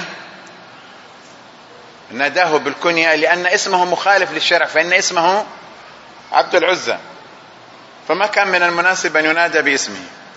ناداه بالكنية لأن اسمه مخالف للشرع، فإن اسمه عبد العزى، فما كان من المناسب أن ينادى باسمه.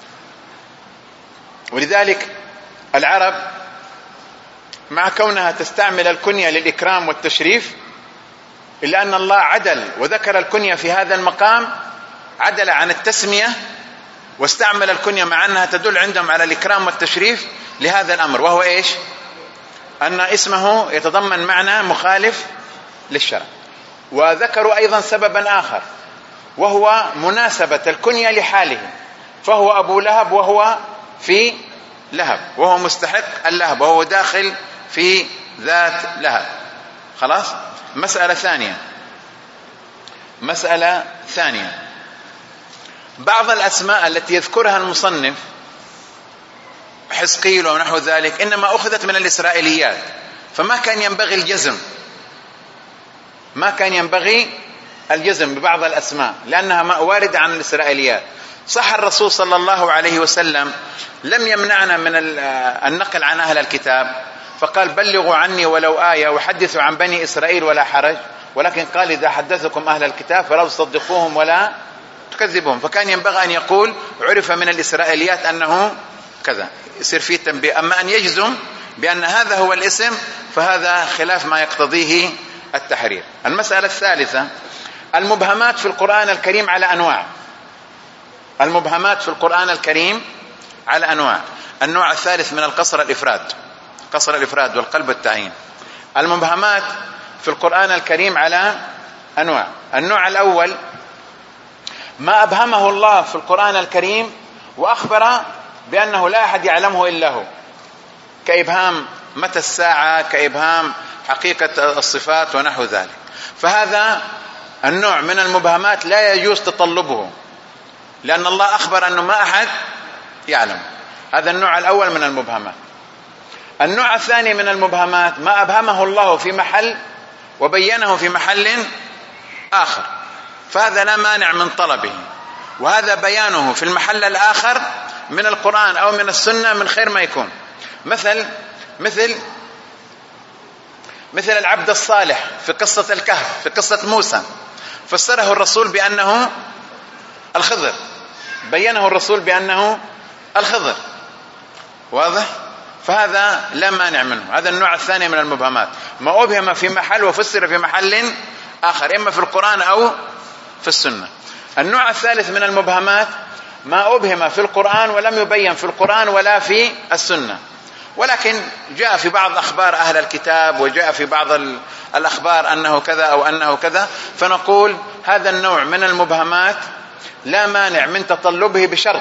ولذلك العرب مع كونها تستعمل الكنية للإكرام والتشريف، إلا أن الله عدل وذكر الكنية في هذا المقام، عدل عن التسمية واستعمل الكنية مع أنها تدل عندهم على الإكرام والتشريف لهذا الأمر، وهو إيش؟ أن اسمه يتضمن معنى مخالف للشرع. وذكروا أيضا سببا آخر، وهو مناسبة الكنية لحاله، فهو أبو لهب وهو في لهب، وهو مستحق اللهب، وهو داخل في ذات لهب. خلاص. مسألة ثانية مسألة ثانية بعض الأسماء التي يذكرها المصنف حزقيل ونحو ذلك إنما أخذت من الإسرائيليات، فما كان ينبغي الجزم ما كان ينبغي الجزم ببعض الأسماء لأنها واردة عن الإسرائيليات. صح الرسول صلى الله عليه وسلم لم يمنعنا من النقل عن أهل الكتاب، فقال: بلغوا عني ولو آية وحدثوا عن بني إسرائيل ولا حرج، ولكن قال: إذا حدثكم أهل الكتاب فلا تصدقوهم ولا تكذبهم. فكان ينبغي أن يقول: عرف من الإسرائيليات أنه كذا، يصير فيه تنبيه. أما أن يجزم بأن هذا هو الاسم فهذا خلاف ما يقتضيه التحرير. المسألة الثالثة: المبهمات في القرآن الكريم على أنواع. المبهمات في القرآن الكريم على أنواع. النوع الثالث من القصر الإفراد، قصر الإفراد والقلب والتعيين. المبهمات في القرآن الكريم على أنواع. النوع الأول: ما أبهمه الله في القرآن الكريم وأخبر بأنه لا أحد يعلمه إلا هو، كإبهام متى الساعة، كإبهام حقيقة الصفات ونحو ذلك. فهذا النوع من المبهمات لا يجوز تطلبه، لأن الله أخبر أنه ما أحد يعلم. هذا النوع الأول من المبهمات. النوع الثاني من المبهمات: ما أبهمه الله في محل وبينه في محل آخر، فهذا لا مانع من طلبه، وهذا بيانه في المحل الآخر من القرآن أو من السنة من خير ما يكون. مثل مثل مثل العبد الصالح في قصة الكهف، في قصة موسى، فسره الرسول بأنه الخضر، بينه الرسول بأنه الخضر، واضح؟ فهذا لا مانع منه. هذا النوع الثاني من المبهمات، ما أبهم في محل وفسر في محل آخر، إما في القرآن أو في السنة. النوع الثالث من المبهمات: ما أبهم في القرآن ولم يبين في القرآن ولا في السنة، ولكن جاء في بعض أخبار أهل الكتاب وجاء في بعض الأخبار أنه كذا أو أنه كذا، فنقول هذا النوع من المبهمات لا مانع من تطلبه بشرط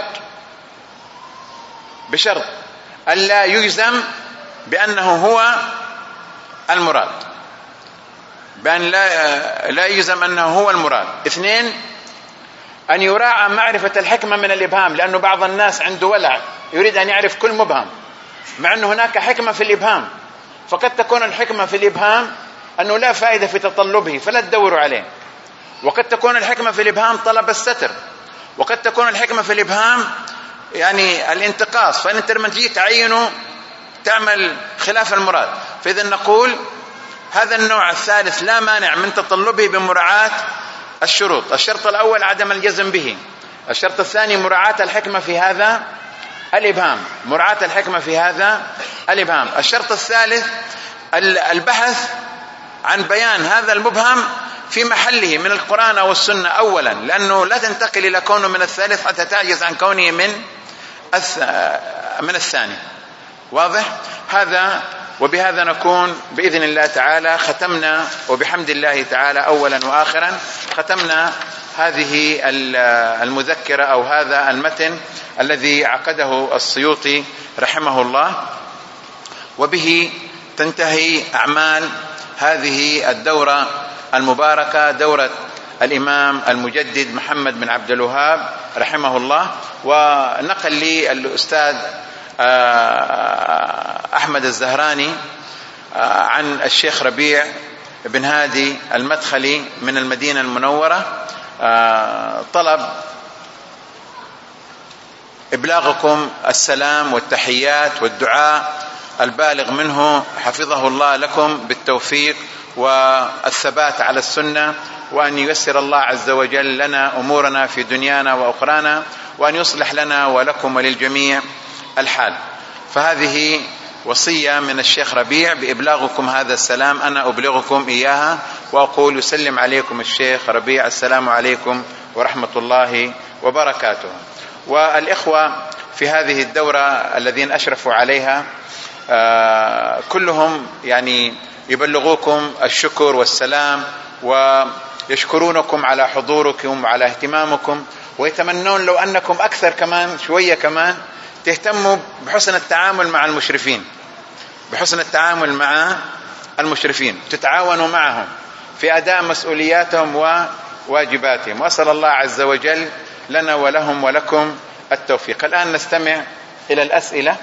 بشرط ألا يجزم بأنه هو المراد، بأن لا لا يجزم أنه هو المراد. اثنين، أن يراعى معرفة الحكمة من الإبهام، لأنه بعض الناس عنده ولع يريد أن يعرف كل مبهم، مع أنه هناك حكمة في الإبهام، فقد تكون الحكمة في الإبهام أنه لا فائدة في تطلبه فلا تدوروا عليه، وقد تكون الحكمة في الإبهام طلب الستر، وقد تكون الحكمة في الإبهام يعني الانتقاص، فأنت لما تجي تعينه تعمل خلاف المراد. فإذا نقول هذا النوع الثالث لا مانع من تطلبه بمراعاة الشروط. الشرط الأول عدم الجزم به، الشرط الثاني مراعاة الحكمة في هذا الإبهام، مراعاة الحكمة في هذا الإبهام. الشرط الثالث البحث عن بيان هذا المبهم في محله من القرآن أو السنة أولا، لأنه لا تنتقل إلى كونه من الثالث حتى تعجز عن كونه من من الثاني. واضح هذا؟ وبهذا نكون بإذن الله تعالى ختمنا، وبحمد الله تعالى أولا وآخرا ختمنا هذه المذكرة أو هذا المتن الذي عقده السيوطي رحمه الله، وبه تنتهي أعمال هذه الدورة المباركة، دورة الإمام المجدد محمد بن عبد الوهاب رحمه الله. ونقل لي الأستاذ أحمد الزهراني عن الشيخ ربيع بن هادي المدخلي من المدينة المنورة طلب إبلاغكم السلام والتحيات والدعاء البالغ منه حفظه الله لكم بالتوفيق والثبات على السنة، وأن ييسر الله عز وجل لنا أمورنا في دنيانا وأخرانا، وأن يصلح لنا ولكم وللجميع الحال. فهذه وصية من الشيخ ربيع بإبلاغكم هذا السلام، أنا أبلغكم إياها وأقول يسلم عليكم الشيخ ربيع، السلام عليكم ورحمة الله وبركاته. والإخوة في هذه الدورة الذين أشرفوا عليها آه كلهم يعني يبلغوكم الشكر والسلام، ويشكرونكم على حضوركم وعلى اهتمامكم، ويتمنون لو أنكم أكثر كمان شوية كمان تهتموا بحسن التعامل مع المشرفين، بحسن التعامل مع المشرفين، تتعاونوا معهم في أداء مسؤولياتهم وواجباتهم. وأسأل الله عز وجل لنا ولهم ولكم التوفيق. الآن نستمع إلى الأسئلة.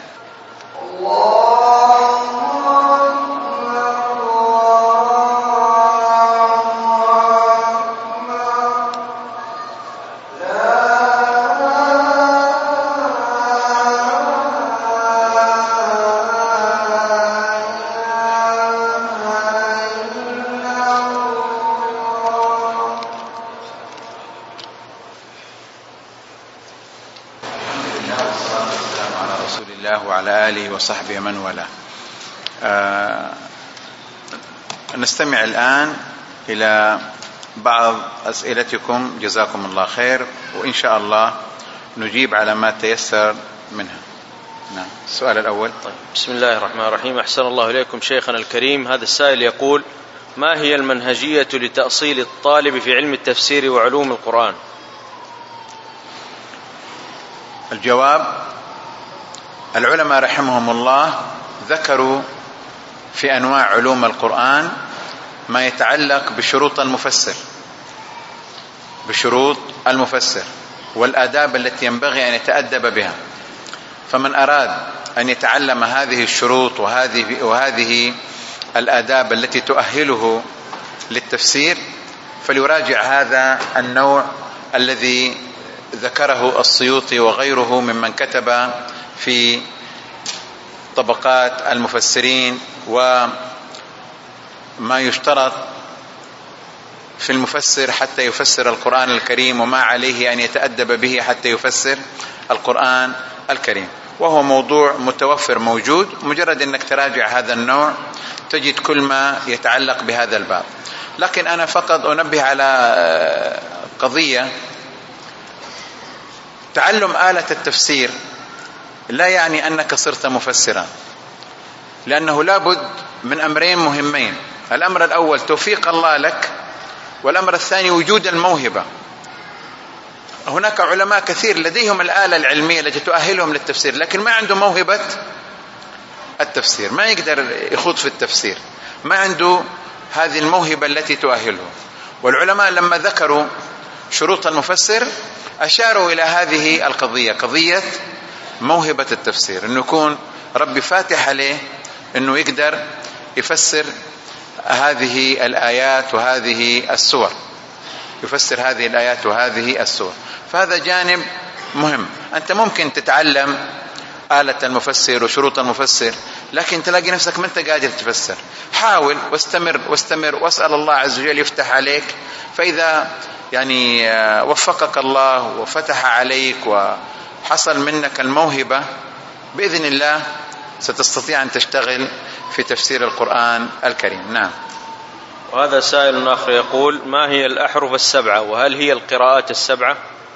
وعلى آله وصحبه من والاه. آه نستمع الآن إلى بعض أسئلتكم جزاكم الله خير، وإن شاء الله نجيب على ما تيسر منها. نعم. السؤال الأول. طيب. بسم الله الرحمن الرحيم. أحسن الله إليكم شيخنا الكريم. هذا السائل يقول: ما هي المنهجية لتأصيل الطالب في علم التفسير وعلوم القرآن؟ الجواب: العلماء رحمهم الله ذكروا في أنواع علوم القرآن ما يتعلق بشروط المفسر، بشروط المفسر والآداب التي ينبغي أن يتأدب بها. فمن أراد أن يتعلم هذه الشروط وهذه, وهذه الآداب التي تؤهله للتفسير فليراجع هذا النوع الذي ذكره السيوطي وغيره ممن كتب في طبقات المفسرين، وما يشترط في المفسر حتى يفسر القرآن الكريم، وما عليه أن يتأدب به حتى يفسر القرآن الكريم. وهو موضوع متوفر موجود، مجرد أنك تراجع هذا النوع تجد كل ما يتعلق بهذا الباب. لكن أنا فقط أنبه على قضية: تعلم آلة التفسير لا يعني أنك صرت مفسرا، لأنه لابد من أمرين مهمين. الأمر الأول توفيق الله لك، والأمر الثاني وجود الموهبة. هناك علماء كثير لديهم الآلة العلمية التي تؤهلهم للتفسير، لكن ما عنده موهبة التفسير، ما يقدر يخوض في التفسير، ما عنده هذه الموهبة التي تؤهله. والعلماء لما ذكروا شروط المفسر أشاروا إلى هذه القضية، قضية موهبة التفسير، أنه يكون ربي فاتح عليه أنه يقدر يفسر هذه الآيات وهذه السور، يفسر هذه الآيات وهذه السور. فهذا جانب مهم. أنت ممكن تتعلم آلة المفسر وشروط المفسر، لكن تلاقي نفسك ما أنت قادر تفسر. حاول واستمر واستمر واسأل الله عز وجل يفتح عليك، فإذا يعني وفقك الله وفتح عليك وحصل منك الموهبة بإذن الله ستستطيع أن تشتغل في تفسير القرآن الكريم. نعم. وهذا سائل آخر يقول: ما هي الأحرف السبعة، وهل هي القراءات السبعة؟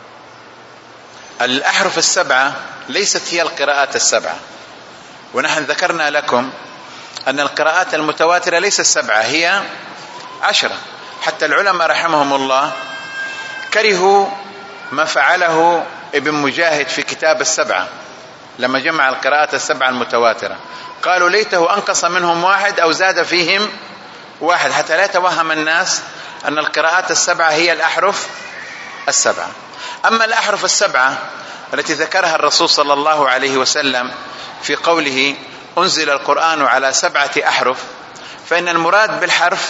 الأحرف السبعة ليست هي القراءات السبعة، ونحن ذكرنا لكم أن القراءات المتواترة ليست سبعة، هي عشرة. حتى العلماء رحمهم الله كرهوا ما فعله ابن مجاهد في كتاب السبعة لما جمع القراءات السبعة المتواترة، قالوا ليته أنقص منهم واحد أو زاد فيهم واحد، حتى لا يتوهم الناس أن القراءات السبعة هي الأحرف السبعة. أما الأحرف السبعة التي ذكرها الرسول صلى الله عليه وسلم في قوله أنزل القرآن على سبعة أحرف، فإن المراد بالحرف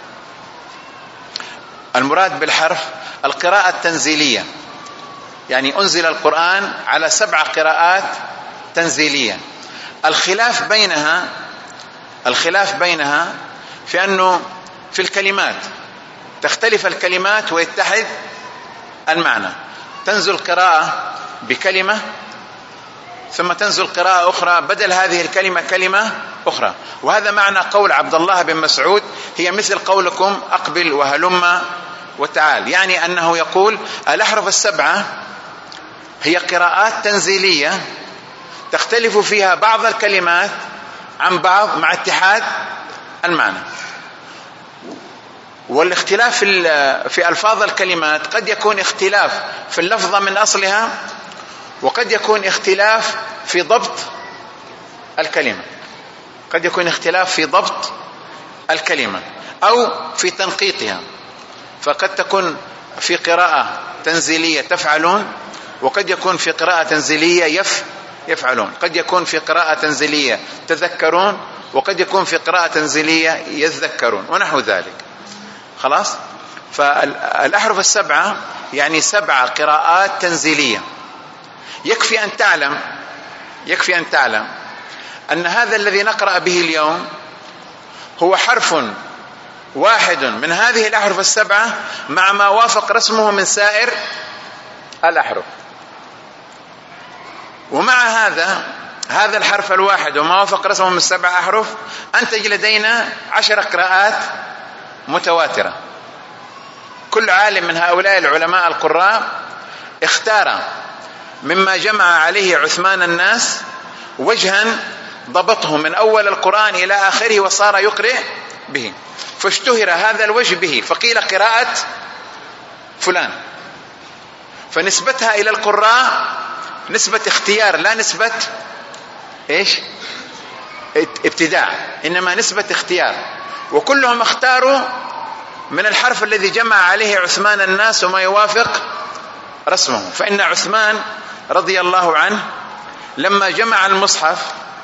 المراد بالحرف القراءة التنزيلية، يعني أنزل القرآن على سبع قراءات تنزيلية. الخلاف بينها الخلاف بينها في أنه في الكلمات تختلف الكلمات ويتحد المعنى، تنزل قراءة بكلمة ثم تنزل قراءة أخرى بدل هذه الكلمة كلمة أخرى. وهذا معنى قول عبد الله بن مسعود: هي مثل قولكم أقبل وهلم وتعال، يعني أنه يقول الأحرف السبعة هي قراءات تنزيلية تختلف فيها بعض الكلمات عن بعض مع اتحاد المعنى. والاختلاف في في ألفاظ الكلمات قد يكون اختلاف في اللفظة من أصلها، وقد يكون اختلاف في ضبط الكلمة قد يكون اختلاف في ضبط الكلمة أو في تنقيطها. فقد تكون في قراءة تنزيلية تفعلون، وقد يكون في قراءة تنزيلية يف يفعلون، قد يكون في قراءة تنزيلية تذكرون، وقد يكون في قراءة تنزيلية يتذكرون، ونحو ذلك. خلاص. فالأحرف السبعة يعني سبع قراءات تنزيلية. يكفي أن تعلم يكفي أن تعلم أن هذا الذي نقرأ به اليوم هو حرف واحد من هذه الأحرف السبعة مع ما وافق رسمه من سائر الأحرف. ومع هذا هذا الحرف الواحد وما وافق رسمه من سبع أحرف أنتج لدينا عشر قراءات متواترة. كل عالم من هؤلاء العلماء القراء اختار مما جمع عليه عثمان الناس وجها ضبطه من أول القرآن إلى آخره وصار يقرئ به، فاشتهر هذا الوجه به، فقيل قراءة فلان، فنسبتها إلى القراء نسبة اختيار لا نسبة إيش ابتداع، إنما نسبة اختيار. وكلهم اختاروا من الحرف الذي جمع عليه عثمان الناس وما يوافق رسمه. فإن عثمان رضي الله عنه لما جمع المصحف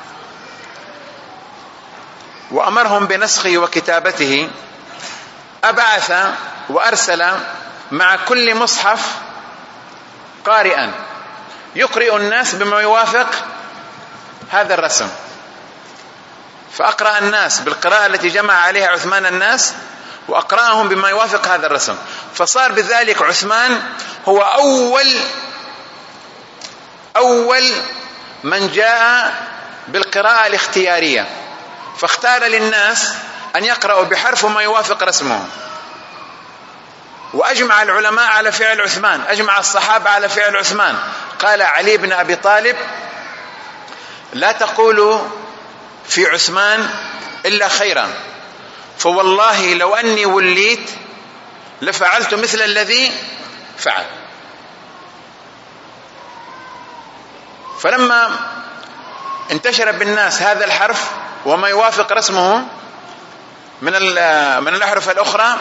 وأمرهم بنسخه وكتابته أبعث وأرسل مع كل مصحف قارئا يقرئ الناس بما يوافق هذا الرسم، فأقرأ الناس بالقراءة التي جمع عليها عثمان الناس وأقرأهم بما يوافق هذا الرسم. فصار بذلك عثمان هو أول أول من جاء بالقراءة الاختيارية، فاختار للناس أن يقرأوا بحرف ما يوافق رسمهم. وأجمع العلماء على فعل عثمان، أجمع الصحابة على فعل عثمان. قال علي بن أبي طالب: لا تقولوا في عثمان إلا خيرا، فوالله لو أني وليت لفعلت مثل الذي فعل. فلما انتشر بالناس هذا الحرف وما يوافق رسمه من من الأحرف الأخرى،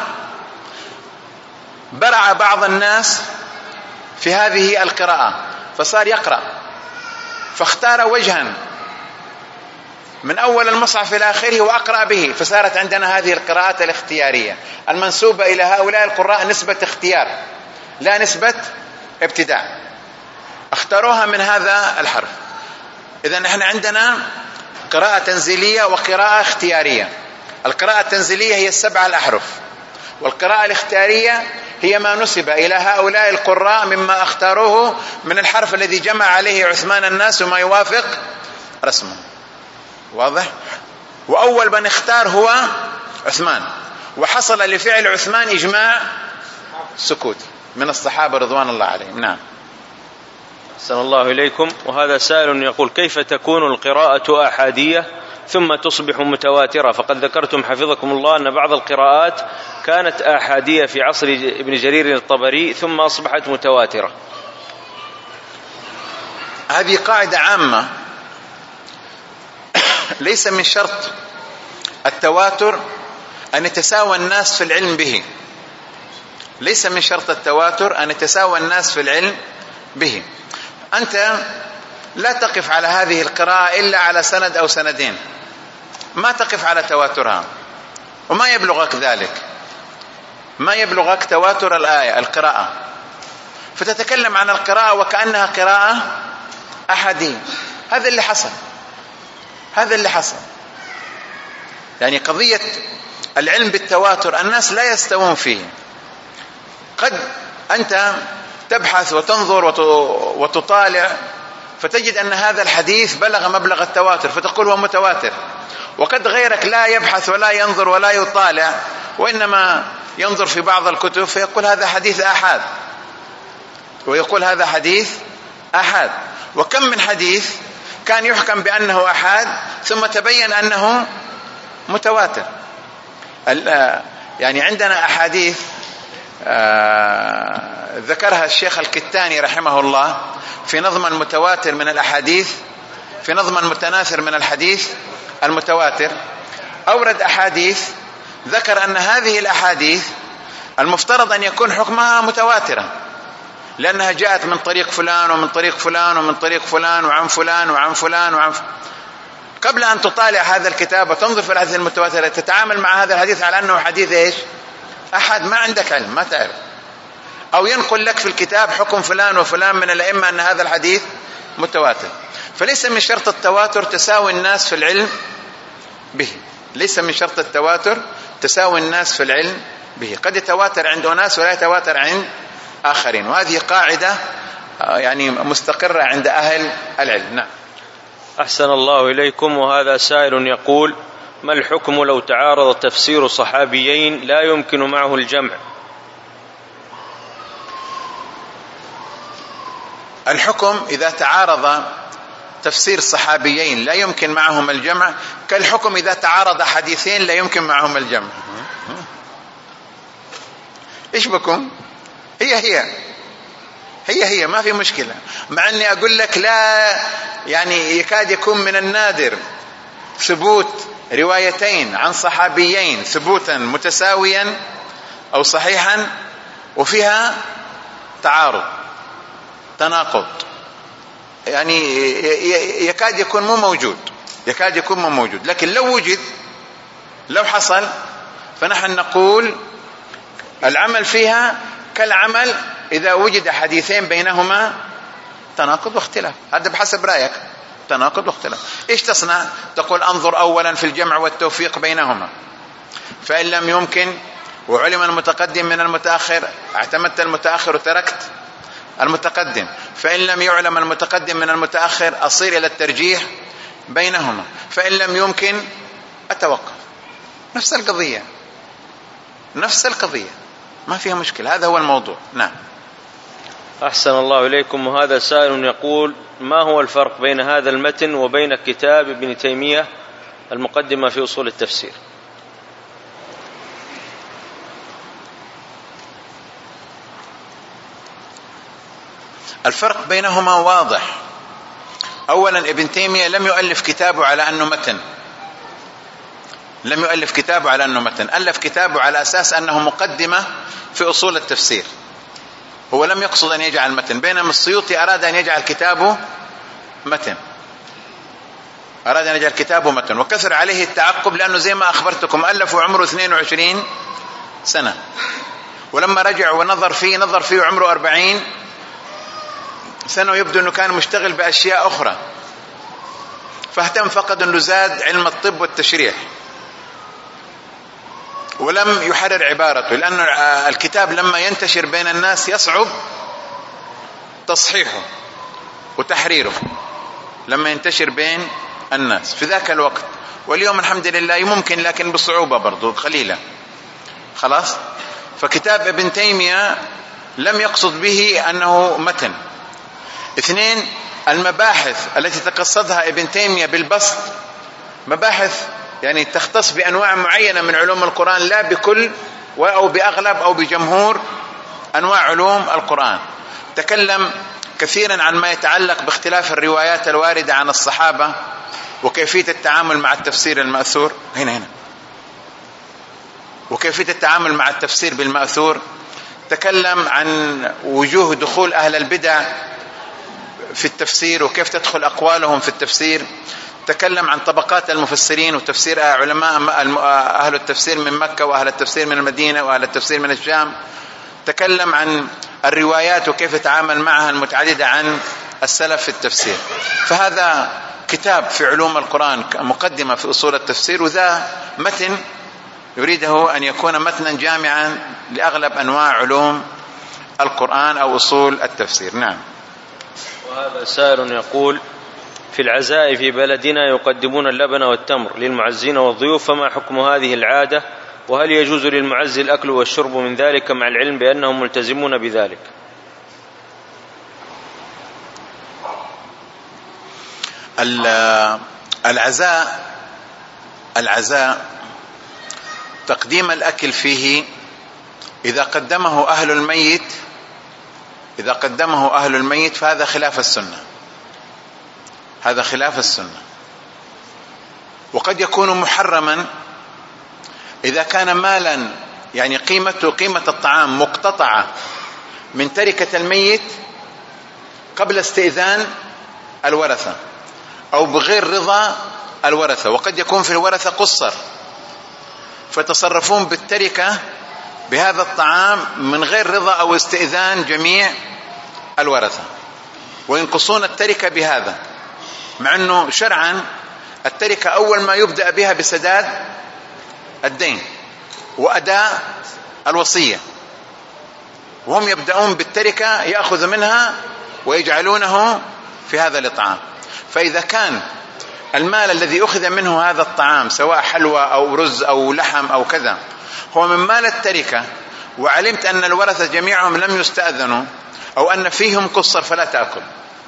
برع بعض الناس في هذه القراءة فصار يقرأ، فاختار وجها من أول المصحف إلى آخره وأقرأ به، فصارت عندنا هذه القراءات الاختيارية المنسوبة إلى هؤلاء القراء نسبة اختيار لا نسبة ابتداع، اختاروها من هذا الحرف. إذن نحن عندنا قراءة تنزيلية وقراءة اختيارية. القراءة التنزيلية هي السبع الأحرف، والقراءة الاختيارية هي ما نسب إلى هؤلاء القراء مما اختاروه من الحرف الذي جمع عليه عثمان الناس وما يوافق رسمه. واضح؟ وأول من اختار هو عثمان، وحصل لفعل عثمان إجماع سكوت من الصحابة رضوان الله عليهم. نعم. أحسن الله إليكم. وهذا سائل يقول: كيف تكون القراءة أحادية ثم تصبح متواترة؟ فقد ذكرتم حفظكم الله أن بعض القراءات كانت أحادية في عصر ابن جرير الطبري ثم أصبحت متواترة. هذه قاعدة عامة، ليس من شرط التواتر أن يتساوى الناس في العلم به، ليس من شرط التواتر أن يتساوى الناس في العلم به. أنت لا تقف على هذه القراءة إلا على سند أو سندين، ما تقف على تواترها، وما يبلغك ذلك، ما يبلغك تواتر الآية القراءة، فتتكلم عن القراءة وكأنها قراءة أحادية. هذا اللي حصل، هذا اللي حصل. يعني قضية العلم بالتواتر الناس لا يستوون فيه. قد أنت تبحث وتنظر وتطالع فتجد أن هذا الحديث بلغ مبلغ التواتر فتقول هو متواتر، وقد غيرك لا يبحث ولا ينظر ولا يطالع وإنما ينظر في بعض الكتب فيقول هذا حديث آحاد، ويقول هذا حديث آحاد. وكم من حديث كان يحكم بأنه آحاد ثم تبين أنه متواتر. يعني عندنا أحاديث آه ذكرها الشيخ الكتاني رحمه الله في نظم المتواتر من الأحاديث، في نظم المتناثر من الحديث المتواتر، أورد أحاديث ذكر أن هذه الأحاديث المفترض أن يكون حكمها متواترا لأنها جاءت من طريق فلان ومن طريق فلان ومن طريق فلان وعن فلان وعن فلان وعن فلان. قبل أن تطالع هذا الكتاب وتنظر في الحديث المتواتر تتعامل مع هذا الحديث على أنه حديث إيش؟ أحد، ما عندك علم، ما تعرف، أو ينقل لك في الكتاب حكم فلان وفلان من الأئمة أن هذا الحديث متواتر. فليس من شرط التواتر تساوي الناس في العلم به، ليس من شرط التواتر تساوي الناس في العلم به، قد يتواتر عند ناس ولا يتواتر عند آخرين، وهذه قاعدة يعني مستقرة عند أهل العلم. نعم. أحسن الله إليكم. وهذا سائل يقول: ما الحكم لو تعارض تفسير صحابيين لا يمكن معه الجمع؟ الحكم إذا تعارض تفسير صحابيين لا يمكن معهم الجمع كالحكم إذا تعارض حديثين لا يمكن معهم الجمع. إيش بكم؟ هي هي هي هي ما في مشكلة، مع أني أقول لك لا، يعني يكاد يكون من النادر ثبوت روايتين عن صحابيين ثبوتا متساويا أو صحيحا وفيها تعارض تناقض، يعني يكاد يكون مو موجود، يكاد يكون مو موجود. لكن لو وجد، لو حصل، فنحن نقول العمل فيها كالعمل إذا وجد حديثين بينهما تناقض واختلاف، هذا بحسب رأيك، تناقض واختلاف. إيش تصنع؟ تقول انظر أولا في الجمع والتوفيق بينهما، فإن لم يمكن وعلم المتقدم من المتأخر اعتمدت المتأخر وتركت المتقدم، فإن لم يعلم المتقدم من المتأخر أصير إلى الترجيح بينهما، فإن لم يمكن أتوقف. نفس القضية، نفس القضية، ما فيها مشكلة، هذا هو الموضوع. نعم. أحسن الله إليكم. وهذا سائل يقول: ما هو الفرق بين هذا المتن وبين كتاب ابن تيمية المقدمة في أصول التفسير. الفرق بينهما واضح. أولا ابن تيمية لم يؤلف كتابه على أنه متن، لم يؤلف كتابه على أنه متن، ألف كتابه على أساس أنه مقدمة في أصول التفسير، هو لم يقصد أن يجعل متن. بينما السيوطي أراد أن يجعل كتابه متن، أراد أن يجعل كتابه متن، وكثر عليه التعقب لأنه زي ما أخبرتكم ألف وعمره اثنين وعشرين سنة، ولما رجع ونظر فيه نظر فيه عمره أربعين سنة، ويبدو أنه كان مشتغل بأشياء أخرى، فاهتم فقط أنه زاد علم الطب والتشريح ولم يحرر عبارته، لأن الكتاب لما ينتشر بين الناس يصعب تصحيحه وتحريره لما ينتشر بين الناس في ذاك الوقت. واليوم الحمد لله ممكن، لكن بصعوبة برضو قليلة. خلاص. فكتاب ابن تيمية لم يقصد به أنه متن. اثنين، المباحث التي تقصدها ابن تيمية بالبسط مباحث يعني تختص بأنواع معينة من علوم القرآن، لا بكل أو بأغلب أو بجمهور أنواع علوم القرآن. تكلم كثيرا عن ما يتعلق باختلاف الروايات الواردة عن الصحابة وكيفية التعامل مع التفسير المأثور هنا هنا وكيفية التعامل مع التفسير بالمأثور. تكلم عن وجوه دخول أهل البدع في التفسير وكيف تدخل أقوالهم في التفسير. تكلم عن طبقات المفسرين وتفسير علماء أهل التفسير من مكة وأهل التفسير من المدينة وأهل التفسير من الشام. تكلم عن الروايات وكيف يتعامل معها المتعددة عن السلف في التفسير. فهذا كتاب في علوم القرآن مقدمة في أصول التفسير، وذا متن يريده أن يكون متنا جامعا لأغلب أنواع علوم القرآن أو أصول التفسير. نعم. وهذا سائل يقول: في العزاء في بلدنا يقدمون اللبن والتمر للمعزين والضيوف، فما حكم هذه العادة؟ وهل يجوز للمعز الأكل والشرب من ذلك مع العلم بأنهم ملتزمون بذلك؟ العزاء العزاء تقديم الأكل فيه إذا قدمه أهل الميت إذا قدمه أهل الميت فهذا خلاف السنة، هذا خلاف السنة. وقد يكون محرما إذا كان مالا يعني قيمته قيمة الطعام مقتطعة من تركة الميت قبل استئذان الورثة أو بغير رضا الورثة. وقد يكون في الورثة قصر فتصرفون بالتركة بهذا الطعام من غير رضا أو استئذان جميع الورثة وينقصون التركة بهذا، مع أنه شرعا التركة أول ما يبدأ بها بسداد الدين وأداء الوصية، وهم يبدأون بالتركة يأخذ منها ويجعلونه في هذا الإطعام. فإذا كان المال الذي أخذ منه هذا الطعام سواء حلوى أو رز أو لحم أو كذا هو من مال التركة، وعلمت أن الورثة جميعهم لم يستأذنوا أو أن فيهم قصر، فلا تأكل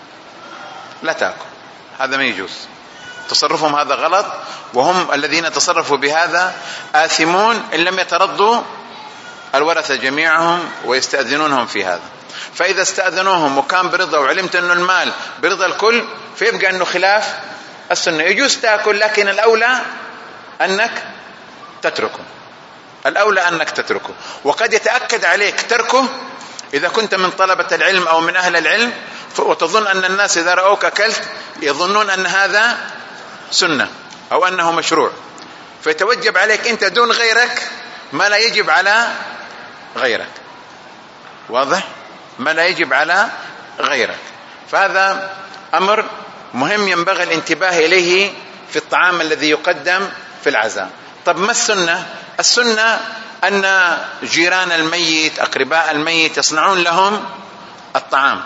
لا تأكل هذا ما يجوز. تصرفهم هذا غلط، وهم الذين تصرفوا بهذا آثمون إن لم يترضوا الورثة جميعهم ويستأذنونهم في هذا. فإذا استأذنوهم وكان برضا وعلمت أن المال برضا الكل فيبقى أنه خلاف السنة. يجوز تأكل، لكن الأولى أنك تتركه، الأولى أنك تتركه. وقد يتأكد عليك تركه إذا كنت من طلبة العلم أو من أهل العلم وتظن أن الناس إذا رأوك أكلت يظنون أن هذا سنة أو أنه مشروع، فيتوجب عليك أنت دون غيرك ما لا يجب على غيرك. واضح؟ ما لا يجب على غيرك. فهذا أمر مهم ينبغي الانتباه إليه في الطعام الذي يقدم في العزاء. طب ما السنة؟ السنة أن جيران الميت أقرباء الميت يصنعون لهم الطعام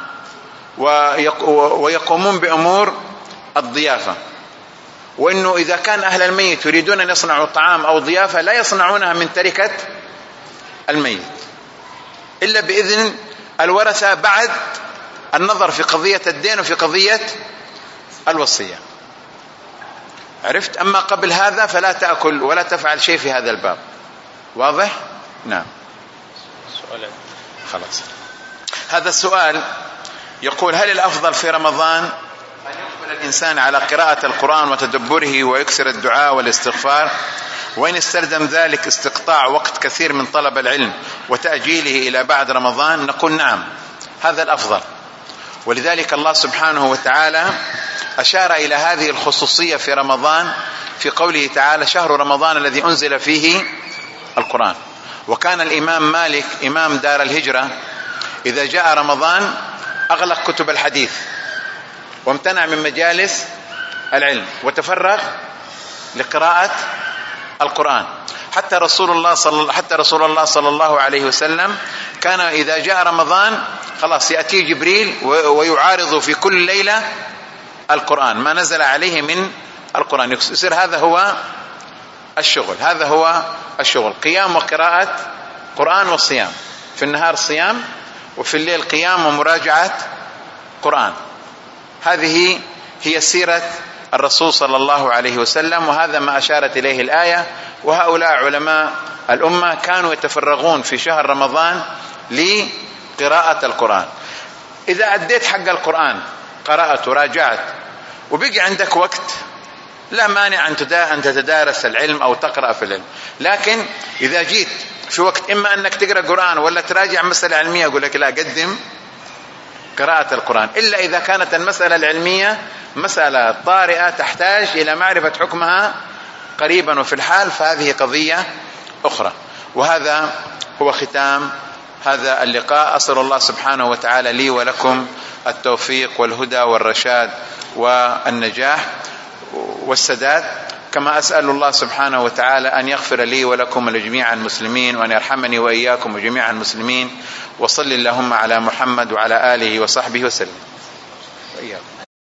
ويقومون بأمور الضيافة، وأنه إذا كان أهل الميت يريدون أن يصنعوا طعام أو ضيافة لا يصنعونها من تركة الميت إلا بإذن الورثة بعد النظر في قضية الدين وفي قضية الوصية. عرفت؟ أما قبل هذا فلا تأكل ولا تفعل شيء في هذا الباب. واضح؟ نعم. سؤال خلاص. هذا السؤال يقول: هل الأفضل في رمضان أن يقبل الإنسان على قراءة القرآن وتدبره ويكثر الدعاء والاستغفار، وإن استلزم ذلك استقطاع وقت كثير من طلب العلم وتأجيله إلى بعد رمضان؟ نقول نعم، هذا الأفضل. ولذلك الله سبحانه وتعالى أشار إلى هذه الخصوصية في رمضان في قوله تعالى: شهر رمضان الذي أنزل فيه القرآن. وكان الإمام مالك إمام دار الهجرة إذا جاء رمضان أغلق كتب الحديث وامتنع من مجالس العلم وتفرغ لقراءة القرآن. حتى رسول الله صلى حتى رسول الله صلى الله عليه وسلم كان إذا جاء رمضان خلاص يأتي جبريل ويعارض في كل ليلة القرآن ما نزل عليه من القرآن. يصير هذا هو الشغل، هذا هو الشغل، قيام وقراءة قرآن وصيام. في النهار صيام وفي الليل قيام ومراجعة قرآن. هذه هي سيرة الرسول صلى الله عليه وسلم، وهذا ما أشارت إليه الآية. وهؤلاء علماء الأمة كانوا يتفرغون في شهر رمضان لقراءة القرآن. إذا أديت حق القرآن قرأت وراجعت وبقي عندك وقت لا مانع أن تتدارس العلم أو تقرأ في العلم. لكن إذا جيت في وقت إما أنك تقرأ قرآن ولا تراجع مسألة علمية، أقول لك لا، قدم قراءة القرآن، إلا إذا كانت المسألة العلمية مسألة طارئة تحتاج إلى معرفة حكمها قريبا وفي الحال، فهذه قضية أخرى. وهذا هو ختام هذا اللقاء. أسأل الله سبحانه وتعالى لي ولكم التوفيق والهدى والرشاد والنجاح والسداد، كما أسأل الله سبحانه وتعالى أن يغفر لي ولكم ولجميع المسلمين، وأن يرحمني وإياكم وجميع المسلمين. وصل اللهم على محمد وعلى آله وصحبه وسلم. وإياكم.